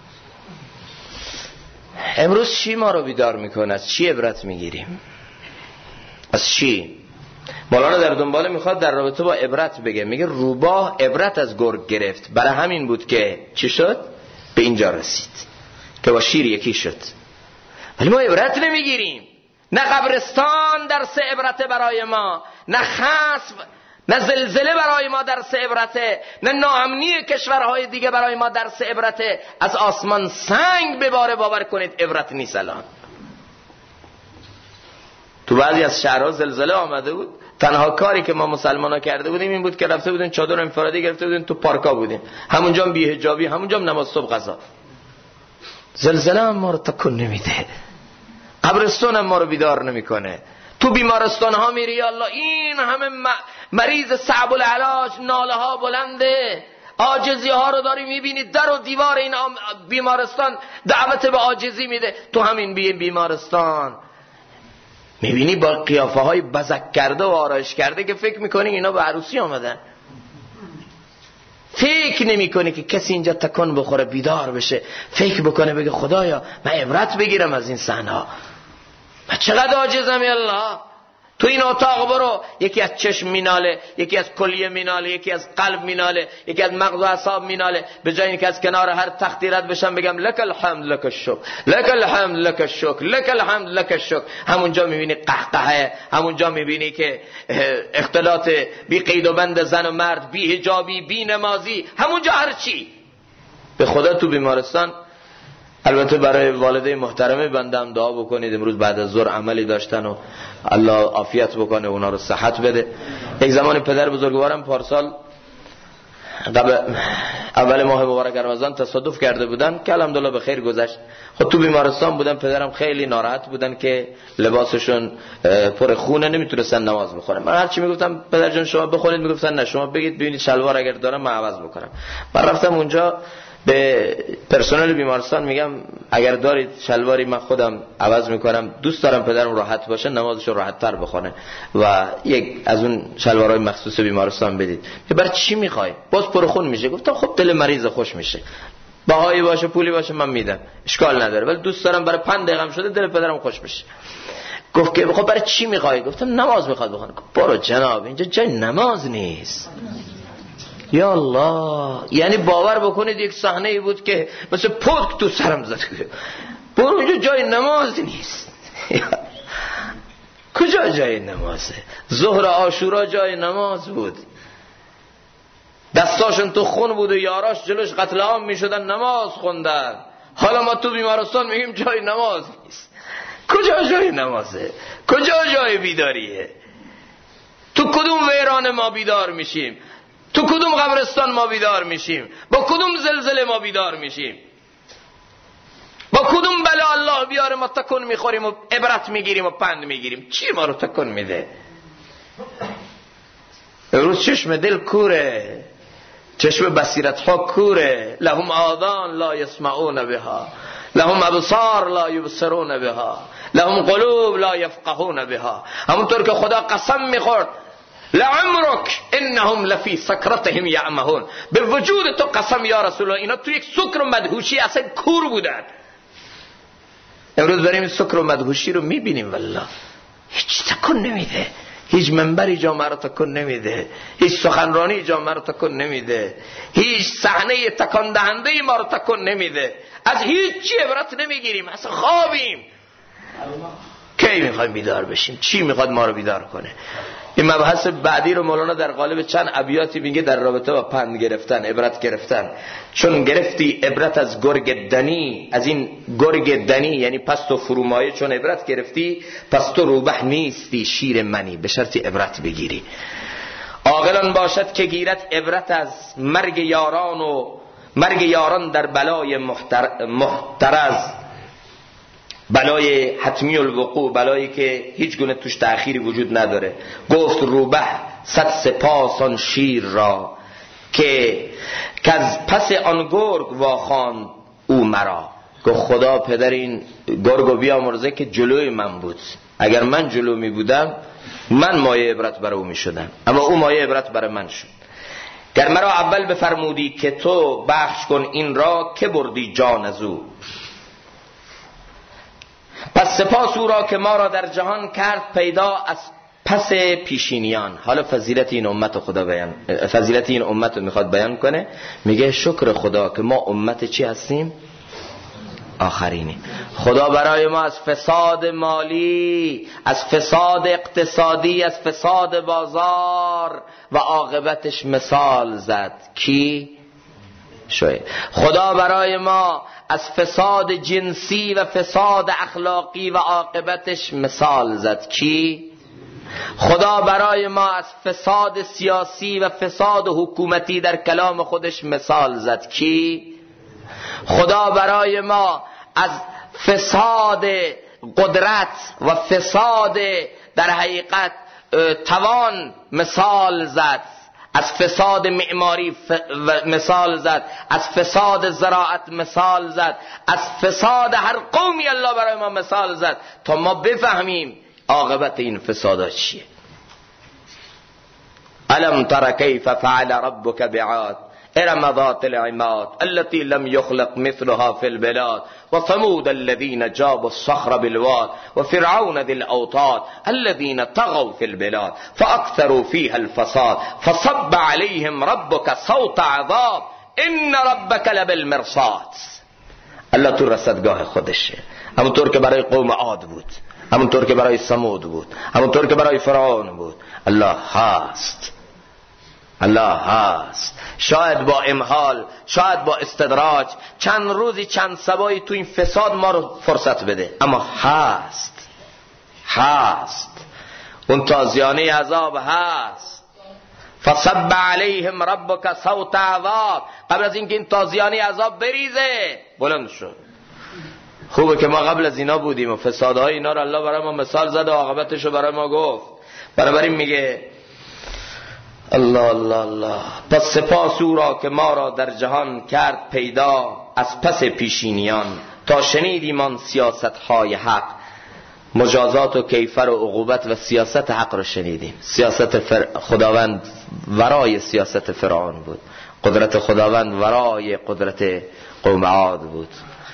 امروز چی ما رو بیدار میکنه؟ از چی عبرت میگیریم؟ از چی؟ مولانا در دنباله میخواد در رابطه با عبرت بگه. میگه روباه عبرت از گرگ گرفت، برای همین بود که چی شد؟ به اینجا رسید که با شیر یکی شد. ولی ما عبرت نمیگیریم. نه قبرستان درس عبرت برای ما، نه خسف، نه زلزله برای ما درس عبرته، نه ناامنی کشورهای دیگه برای ما درس عبرته. از آسمان سنگ بباره باور کنید عبرت نیست. الان تو بعضی از شهرها زلزله آمده بود، تنها کاری که ما مسلمانا کرده بودیم این بود که رفته بودیم چادر انفرادی گرفته بودیم تو پارکا بودیم، همونجا هم بی‌حجابی، همونجا هم نماز صبح قضا. زلزله هم ما رو تکون نمیده، قبرستان هم ما رو بیدار نمیکنه. تو بیمارستان ها میری یا الله این همه مریض صعب العلاج، ناله ها بلنده، عاجزی ها رو داری میبینی، در و دیوار این بیمارستان دعوت به عاجزی میده. تو همین بیمارستان میبینی با قیافه های بزک کرده و آرایش کرده که فکر میکنی اینا به عروسی آمدن. فکر نمیکنی که کسی اینجا تکون بخوره بیدار بشه، فکر بکنه بگه خدایا من عبرت بگیرم از این صحنه، من چقدر عاجزم یا الله. تو این اتاق برو، یکی از چشم میناله، یکی از کلیه میناله، یکی از قلب میناله، یکی از مغز و اعصاب میناله. به جای اینکه از کنار هر تختی رد بشم بگم لک الحمد لک الشکر، لک الحمد لک الشکر، لک الحمد لک الشکر، همونجا میبینی قهقهه، همونجا میبینی که اختلاط بی قید و بند زن و مرد، بی حجابی، بی نمازی، همونجا هر چی. به خدا تو بیمارستان، البته برای والده محترمه بندم دعا بکنید، امروز بعد از ظهر عملی داشتن و الله عافیت بکنه، اونا رو صحت بده. یک زمان پدر بزرگوارم پارسال اول ماه مبارک رمضان تصادف کرده بودن که الحمدلله به خیر گذشت. خب تو بیمارستان بودن، پدرم خیلی ناراحت بودن که لباسشون پر خونه، نمیتونستن نماز بخونن. من هرچی میگفتم پدر جان شما بخونید، میگفتن نه شما بگید ببینید شلوار اگر دارم من عوض بکنم. من رفتم اونجا به پرسنل بیمارستان میگم اگر دارید شلواری من خودم عوض میکنم، دوست دارم پدرم راحت باشه، نمازش رو راحت تر بخونه و یک از اون شلوارهای مخصوص بیمارستان بدید. برای چی میخوای؟ باز پرخون میشه. گفتم خب دل مریض خوش میشه، بهایی باشه پولی باشه من میدم، اشکال نداره، ولی دوست دارم برای 5 دقیقه هم شده دل پدرم خوش بشه. گفت که خب برای چی میخوای؟ گفتم نماز میخواد بخونه. برو جناب اینجا جای نماز نیست. یا الله، یعنی باور بکنید یک صحنه ای بود که مثل پتک تو سرم زد. برو اونجا جای نماز نیست. کجا جای نمازه؟ ظهر عاشورا جای نماز بود، دستاشون تو خون بود و یاراش جلوش قتل عام میشدن نماز خوندن. حالا ما تو بیمارستان میگیم جای نماز نیست. کجا جای نمازه؟ کجا جای بیداریه؟ تو کدوم ویران ما بیدار میشیم؟ تو کدوم قبرستان ما بیدار میشیم؟ با کدوم زلزله ما بیدار میشیم؟ با کدوم بلا الله بیاره ما تکون میخوریم و عبرت میگیریم و پند میگیریم؟ چی ما رو تکون میده؟ امروز چشم دل کوره، چشم بصیرت ها کوره. لهم آذان لا يسمعون بها، لهم ابصار لا يبصرون بها، لهم قلوب لا يفقهون بها. همونطور که خدا قسم میخورد لعمرک انهم لفی سکرتهم یعمهون، به وجود تو قسم یا رسول الله اینا تو یک سکر و مدهوشی اصلا کور بودن. امروز بریم سکر و مدهوشی رو میبینیم، والله هیچ تکون نمیده، هیچ منبری جامعه رو تکون نمیده، هیچ سخنرانی جامعه رو تکون نمیده، هیچ صحنه تکان دهنده ما رو تکون نمیده، از هیچ چی عبرت نمیگیریم، اصلا خوابیم. کی میخوایم بیدار بشیم؟ چی میخواد ما رو بیدار کنه؟ این مبحث بعدی رو مولانا در قالب چند ابیاتی میگه در رابطه با پند گرفتن، عبرت گرفتن. چون گرفتی عبرت از گرگ دنی، از این گرگ دنی یعنی پست و فرومایه، چون عبرت گرفتی پس تو روبه نیستی شیر منی، به شرطی عبرت بگیری. عاقلان باشد که گیرد عبرت از مرگ یاران و مرگ یاران در بلای محترز، بلای حتمی الوقوع، بلایی که هیچ گونه توش تأخیری وجود نداره. گفت روبه 100 سپاس آن شیر را که از پس آن گرگ واخواند او مرا. گفت خدا پدر این گرگو بیامرزه که جلوی من بود، اگر من جلو می بودم من مایه عبرت برای او می شدم، اما او مایه عبرت برای من شد. گر مرا اول بفرمودی که تو بخش کن این را، که بردی جان از او. پس سپاس او را که ما را در جهان کرد پیدا از پس پیشینیان. حالا فضیلت این امت خدا فضیلت این امت رو میخواد بیان کنه. میگه شکر خدا که ما امت چی هستیم؟ آخرینی. خدا برای ما از فساد مالی، از فساد اقتصادی، از فساد بازار و عاقبتش مثال زد. کی؟ شوید. خدا برای ما از فساد جنسی و فساد اخلاقی و عاقبتش مثال زد. کی؟ خدا برای ما از فساد سیاسی و فساد حکومتی در کلام خودش مثال زد. کی؟ خدا برای ما از فساد قدرت و فساد در حقیقت توان مثال زد، از فساد معماری مثال زد، از فساد زراعت مثال زد، از فساد هر قومی الله برای ما مثال زد تا ما بفهمیم عاقبت این فسادات چیه. الم تر کیف فعل ربک بعاد ارم ذات العماد التي لم يخلق مثلها في البلاد وثمود الذين جابوا الصخر بالواد وفرعون ذي الاوتاد الذين طغوا في البلاد فاكثروا فيها الفساد فصب عليهم ربك صوت عذاب ان ربك لبالمرصاد. الله تو رصدگاه خودشه، همونطور که برای قوم عاد بود، همونطور که برای ثمود بود، همونطور که برای فرعون بود. الله هست، الله هست. شاید با امهال، شاید با استدراج، چند روزی چند سبایی تو این فساد ما رو فرصت بده، اما هست، هست. اون تازیانه عذاب هست. فصب علیهم ربک صوت عذاب. قبل از اینکه این تازیانه عذاب بریزه بلند شد. خوبه که ما قبل از اینا بودیم و فسادهای اینا رو الله برای ما مثال زد و عاقبتش رو برای ما گفت. بنابراین میگه الله الله الله، پس سپاس او را که ما را در جهان کرد پیدا از پس پیشینیان، تا شنیدیم آن سیاست های حق. مجازات و کیفر و عقوبت و سیاست حق را شنیدیم. سیاست خداوند ورای سیاست فرعون بود، قدرت خداوند ورای قدرت قوم عاد بود.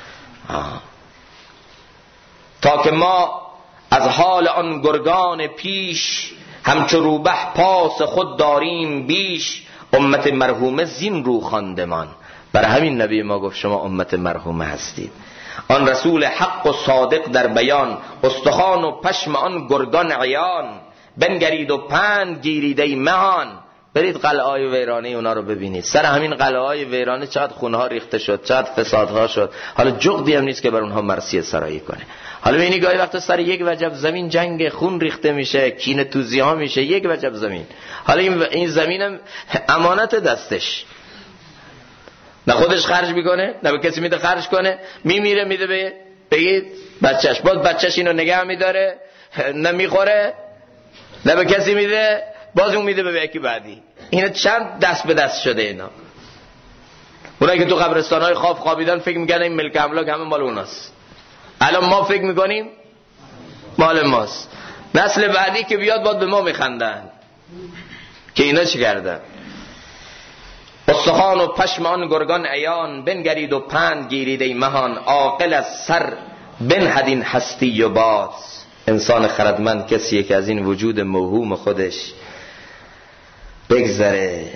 تا که ما از حال آن گرگان پیش، همچو روبه پاس خود داریم بیش. امت مرحومه زین رو خواندمان. برای همین نبی ما گفت شما امت مرحومه هستید. آن رسول حق و صادق در بیان، استخوان و پشم آن گرگان عیان. بنگرید و پند گیرید ای مهان، برید قلعه‌های ویرانه اونا رو ببینید. سر همین قلعه‌های ویرانه چقدر خونها ریخته شد، چقدر فسادها شد. حالا جغدی هم نیست که بر اونها مرثیه سرایی کنه. حالا ببینید گاهی وقتا سر یک وجب زمین جنگ خون ریخته میشه، کینه توزی ها میشه، یک وجب زمین. حالا این زمینم امانت دستش، نه خودش خرج میکنه نه به کسی میده خرج کنه، میمیره میده به بگید بچهش، باز بچهش اینو نگه میداره، نه میخوره نه به کسی میده، باز اون میده به یکی بعدی. اینا چند دست به دست شده اینا. اونایی که تو قبرستان‌های خوابیدن فکر میکنن این ملک املاک همه مال اوناست. الان ما فکر میکنیم مال ماست. نسل بعدی که بیاد باید به ما میخندن که اینا چی کردن. استخوان و پشم آن گرگان عیان، بنگرید و پند گیرید ای مهان. عاقل از سر بنهد این هستی و باز. انسان خردمند کسیه که از این وجود موهوم خودش بگذره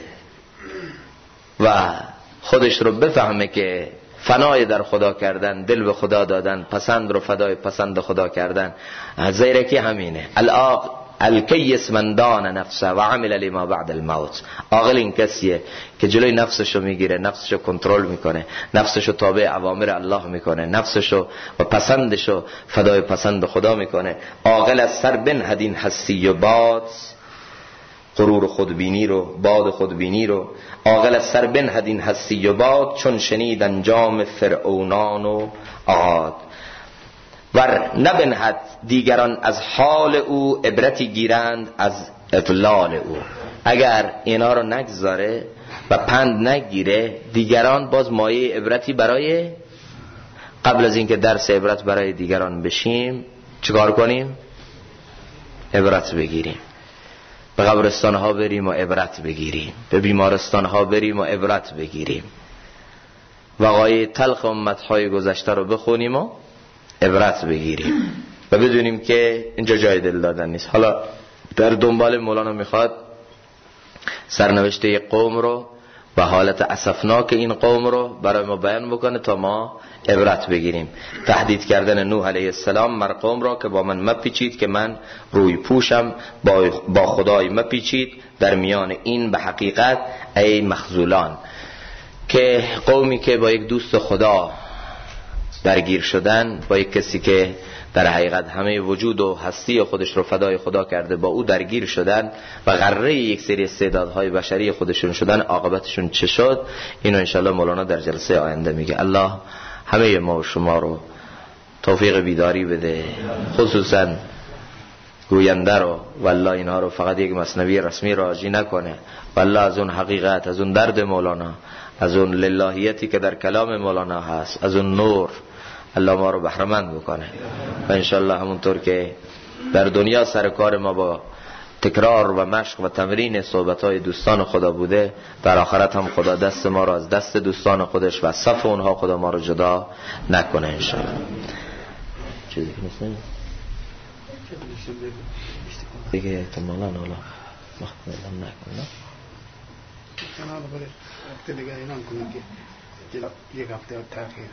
و خودش رو بفهمه که فنای در خدا کردن، دل به خدا دادن، پسند رو فدای پسند خدا کردن، زیرکی همینه. الکیس من دان نفسه و عمل لما بعد الموت. عاقل این کسیه که جلوی نفسشو میگیره، نفسشو کنترل میکنه، نفسشو تابع اوامر الله میکنه، نفسشو و پسندشو فدای پسند خدا میکنه. عاقل از سر بنهد این هستی و باد، غرور خودبینی رو، باد خودبینی رو. عاقل از سر بنهد این هستی و باد، چون شنید انجام فرعونان و عاد. ور نبنهد دیگران از حال او، عبرتی گیرند از اضلال او. اگر اینا رو نگذاره و پند نگیره، دیگران باز مایه عبرتی برای، قبل از اینکه درس عبرت برای دیگران بشیم چیکار کنیم؟ عبرت بگیریم. به قبرستان ها بریم و عبرت بگیریم، به بیمارستان ها بریم و عبرت بگیریم، وقایع تلخ امت های گذشته رو بخونیم و عبرت بگیریم و بدونیم که اینجا جای دل دادن نیست. حالا در دنبال مولانا میخواد سرنوشت یک قوم رو و حالت اسفناک این قوم رو برای ما بیان بکنه تا ما عبرت بگیریم. تهدید کردن نوح علیه السلام مر قوم را که با من مپیچید، که من روی پوشم، با خدای مپیچید در میان این به حقیقت ای مخذولان. که قومی که با یک دوست خدا درگیر شدن، با یک کسی که در حقیقت همه وجود و هستی خودش رو فدای خدا کرده، با او درگیر شدن و غره یک سری استعدادهای بشری خودشون شدن، عاقبتشون چه شد؟ اینو انشالله مولانا در جلسه آینده میگه. الله همه ما و شما رو توفیق بیداری بده، خصوصا گوینده رو، والله اینها رو فقط یک مثنوی رسمی راجی نکنه، والله از اون حقیقت، از اون درد مولانا، از اون للهیتی که در کلام مولانا هست، از اون نور، الله ما رو بهره‌مند بکنه. و انشالله همونطور که در دنیا سر کار ما با تکرار و مشق و تمرین صحبت‌های دوستان خدا بوده، در آخرت هم خدا دست ما رو از دست دوستان خودش و صف اونها خدا ما رو جدا نکنه انشالله. چیزی که نیست دیگه احتمالا حالا مخمولم نکنه کنال بره هفته دیگه اعلام کنیم که یک هفته تاخیر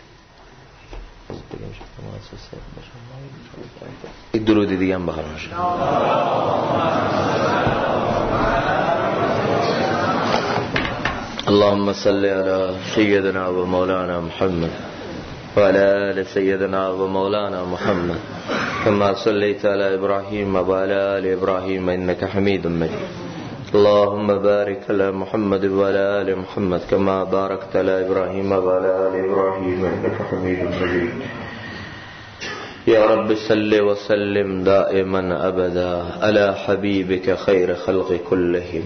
یک درودی دیگه هم بخوام شد. اللهم صل على سيدنا ومولانا محمد وعلى آل سيدنا ومولانا محمد كما صليت على إبراهيم وعلى آل إبراهيم إنك حميد مجيد. اللهم بارك على محمد وعلى آل محمد كما باركت على إبراهيم وعلى آل إبراهيم إنك حميد مجيد. يا رب صل وسلم دائما أبدا على حبيبك خير خلق كلهم.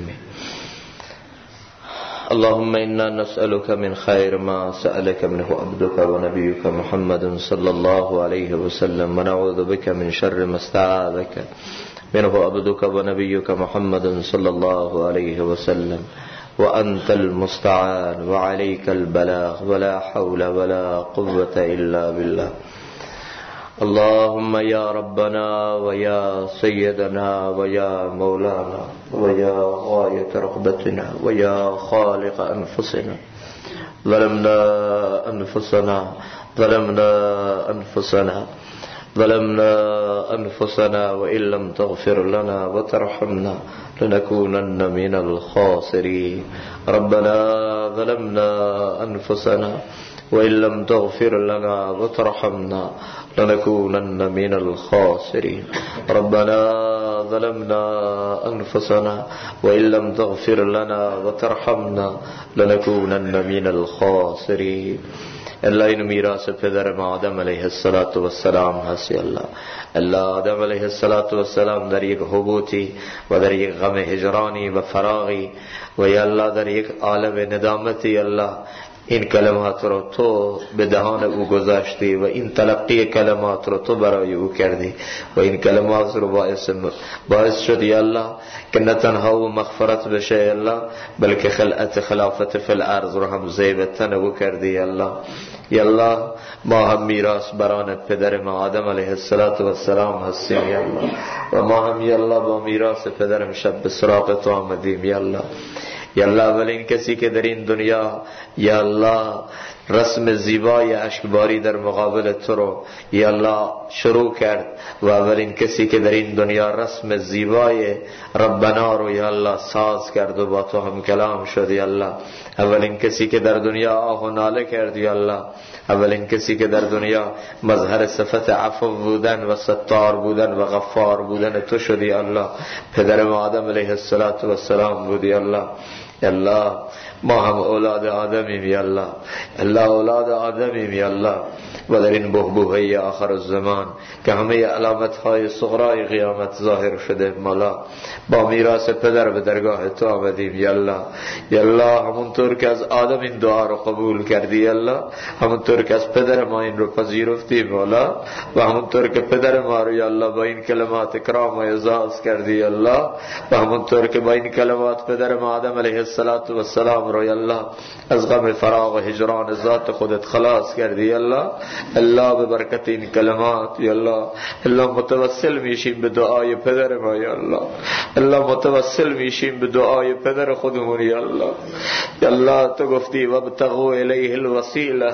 اللهم إنا نسألك من خير ما سألك منه عبدك ونبيك محمد صلى الله عليه وسلم، ونعوذ بك من شر ما استعاذك منه عبدك ونبيك محمد صلى الله عليه وسلم، وأنت المستعان وعليك البلاغ ولا حول ولا قوة إلا بالله. اللهم يا ربنا ويا سيدنا ويا مولانا ويا غاية رغبتنا ويا خالق أنفسنا، ظلمنا أنفسنا وإن لم تغفر لنا وترحمنا لنكونن من الخاسرين. ربنا ظلمنا أنفسنا وإن لم تغفر لنا وترحمنا لنكونن من الخاسرين. ربنا ظلمنا أنفسنا وإن لم تغفر لنا وترحمنا لنكونن من الخاسرين. الله این میراث پدر ما آدم علیه السلام هست. الله آدم علیه السلام در یک حبوطی و در یک غم هجرانی و فراغی و یا الله در یک عالم ندامتی، الله این کلمات رو تو به دهان او گذاشتی و این تلقی کلمات رو تو برای او کردی و این کلمات رو باعث شد یا الله که نه تنها او مغفرت بشه یا الله، بلکه خلافت فی الارض رو هم زیبتن او کردی یا الله. یا الله ما هم میراث بران پدر ما آدم علیه السلام هستیم یا الله، و ما هم یا الله با میراث پدرم شب به سراغ تو آمدیم یا الله. یا الله اولین کسی که در این دنیا یا الله رسم زیبای اشکباری در مقابل تو رو یا الله شروع کرد و اولین کسی که در این دنیا رسم زیبای ربنا رو یا الله ساز کرد و با تو هم کلام شد یا الله. اولین کسی که در دنیا آه و ناله کرد یا الله، اولین کسی که در دنیا مظهر صفت عفو بودن و ستار بودن و غفار بودن تو شدی الله، پدر ما آدم علیه السلام بودی الله. الله ما هم اولاد آدمیم یا الله، الله اولاد آدمیم یا الله، و در این بحبوحه آخر الزمان که همه علامت‌های صغرای قیامت ظاهر شده مولا، با میراث پدر به درگاه تو آمدیم یا الله. یا الله همونطور که از آدم این دعا رو قبول کردی یا الله، همونطور که از پدر ما این رو پذیرفتی مولا، و همونطور که پدر ما رو یا الله با این کلمات اکرام و اعزاز کردی یا الله، و همونطور که با این کلمات پدر ما آدم علیه السلام رو یا الله از غم فراق و هجران ذات خودت خلاص کردی یا الله. الله به برکت این کلمات یا الله، الله متوسل میشیم به دعای پدر ما یا الله، الله متوسل میشیم به دعای پدر خودمون یا الله. یا الله تو گفتی وابتغوا الیه الوسیله،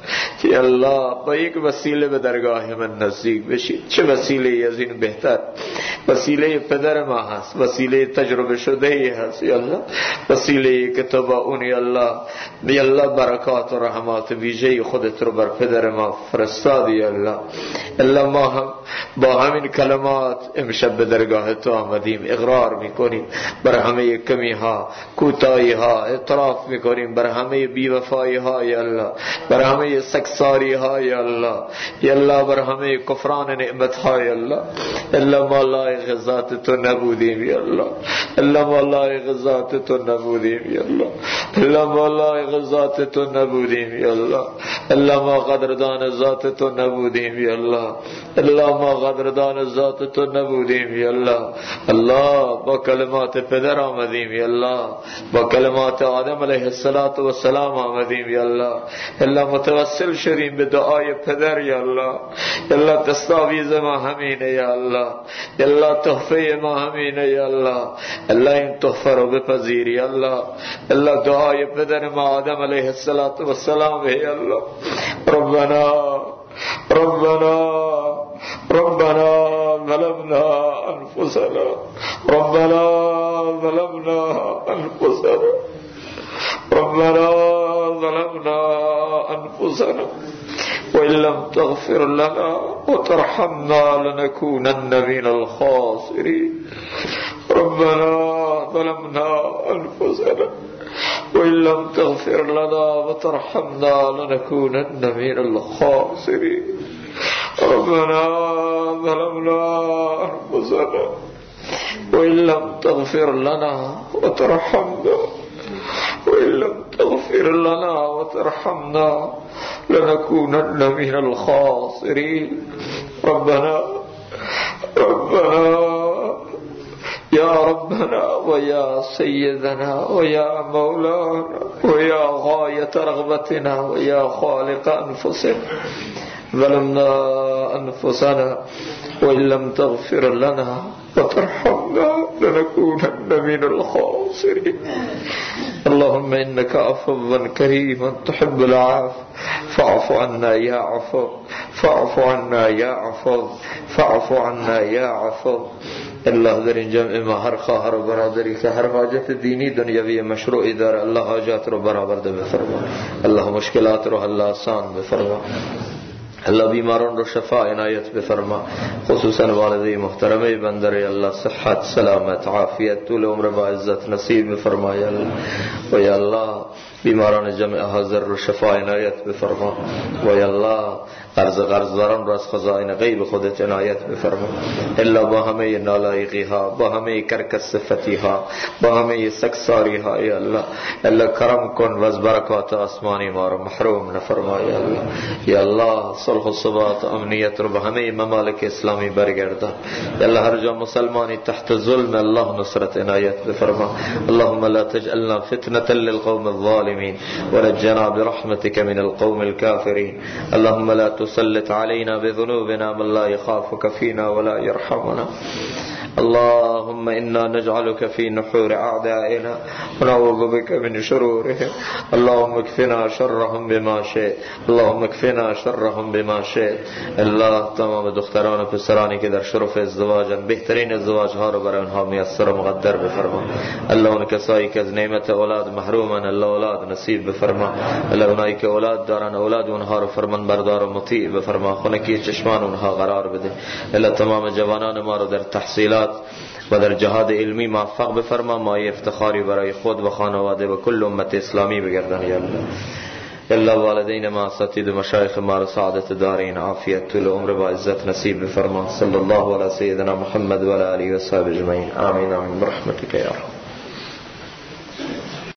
یا الله با یک وسیله به درگاه من نزدیک بشید. چه وسیله از این بهتر وسیله پدر ما هست، وسیله تجربه شده ای هست یا الله، وسیله که تو با اون یا الله برکات و رحمات ویژه خودت رو بر پدر ما فرستادی یا الله. ما هم با همین کلمات امشب به درگاه تو آمدیم، اقرار میکنیم بر همه کمی ها، کوتاهی ها، اعتراف میکنیم بر همه بیوفایی ها یا الله، بر همه سکساری ها یا الله، بر همه کفران نعمت ها یا الله. ما لایق ذات تو نبودیم یا الله، ما لایق ذات تو نبودیم یا الله، ما لایق ذات تو نبودیم یا الله، ما قدردان ذات تو نبودیم یا الله، ما قدردان ذات تو نبودیم یا الله. با کلمات پدر آمدیم یا الله، با کلمات آدم علیه السلام آمدیم یا الله، متوسل شدیم به دعای پدر یا الله، دستاویز ما همینه یا الله، تحفه ما همینه یا الله، این تحفه رو بپذیری یا الله، دعای پدر ما آدم علیه السلام یا الله. ربنا ظلمنا أنفسنا، ربنا ظلمنا أنفسنا، ربنا ظلمنا أنفسنا وإن لم تغفر لنا وترحمنا لنكونن من الخاسرين. ربنا ظلمنا أنفسنا وإن لم تغفر لنا وترحمنا لنكونن من الخاسرين. ربنا ظلمنا أنفسنا وإن لم تغفر لنا وترحمنا، وإن لم تغفر لنا وترحمنا لنكونن من الخاسرين. ربنا يا ربنا ويا سيدنا ويا مولانا ويا غاية رغبتنا ويا خالق أنفسنا، ظلمنا أنفسنا وإن لم تغفر لنا وترحمنا لنكونن من الخاسرين. اللهم إنك عفو كريم تحب العفو فاعف عنا يا عفو، فاعف عنا يا عفو، فاعف عنا يا عفو. الله در این جمع ما هر خواهر و برادری که هر حاجت دینی دنیوی مشروعی داره، الله حاجات رو برآورده بفرما، الله مشکلات رو حل آسان بفرما، الله بیماران رو شفا عنایت بفرما، خصوصا والده محترمه بنده را الله صحت سلامت عافیت طول عمر با عزت نصیب بفرما یا الله. و یا الله بیماران جمع حاضر رو شفا عنایت بفرما و یا الله قرضداران را از خزائن غیب خودت عنایت بفرما. الا با همه نالایقی ها، با همه کرکس صفتی ها، با همه سکساری ها یا الله، الا کرم کن و از برکات آسمانی ما رو محروم نفرما یا الله. یا الله صلح و ثبات و امنیت رو به همه ممالک اسلامی برگردان یا الله. هر جا مسلمانی تحت ظلم الله نصرت عنایت بفرما. اللهم لا تجعلنا فتنة للقوم الظالمين ونجنا برحمتك من القوم الكافرين. اللهم لا تسلط علينا بذنوبنا من لا يخافك فينا ولا يرحمنا. اللهم إنا نجعلك في نحور أعدائنا ونعوذ بك من شرورهم. اللهم اكفنا شرهم بما شئت، اللهم اكفنا شرهم بما شئت. الله تمام دختران و پسرانی که در شرف ازدواجن بهترین ازدواج ها رو برای اونها میسر و مقدر بفرما. الله اون کسایی که از نعمت اولاد محرومن الله اولاد نصیب بفرما. الله اونایی که اولاد دارن اولاد اونها رو فرمان بردار و مطیع بفرما، خونکی چشمان اونها قرار بده. الله تمام جوانان ما رو در تحصیلات و در جهاد علمی موفق بفرما، مایه افتخاری برای خود و خانواده و کل امت اسلامی بگردن یا الله. الله والدین ما، اساتید و مشایخ ما را سعادت دارین، عافیت طول عمر و عزت نصیب بفرما. صلی الله علی سیدنا محمد و علی آله و صحبه اجمعین. آمین آمین برحمتک یا رب.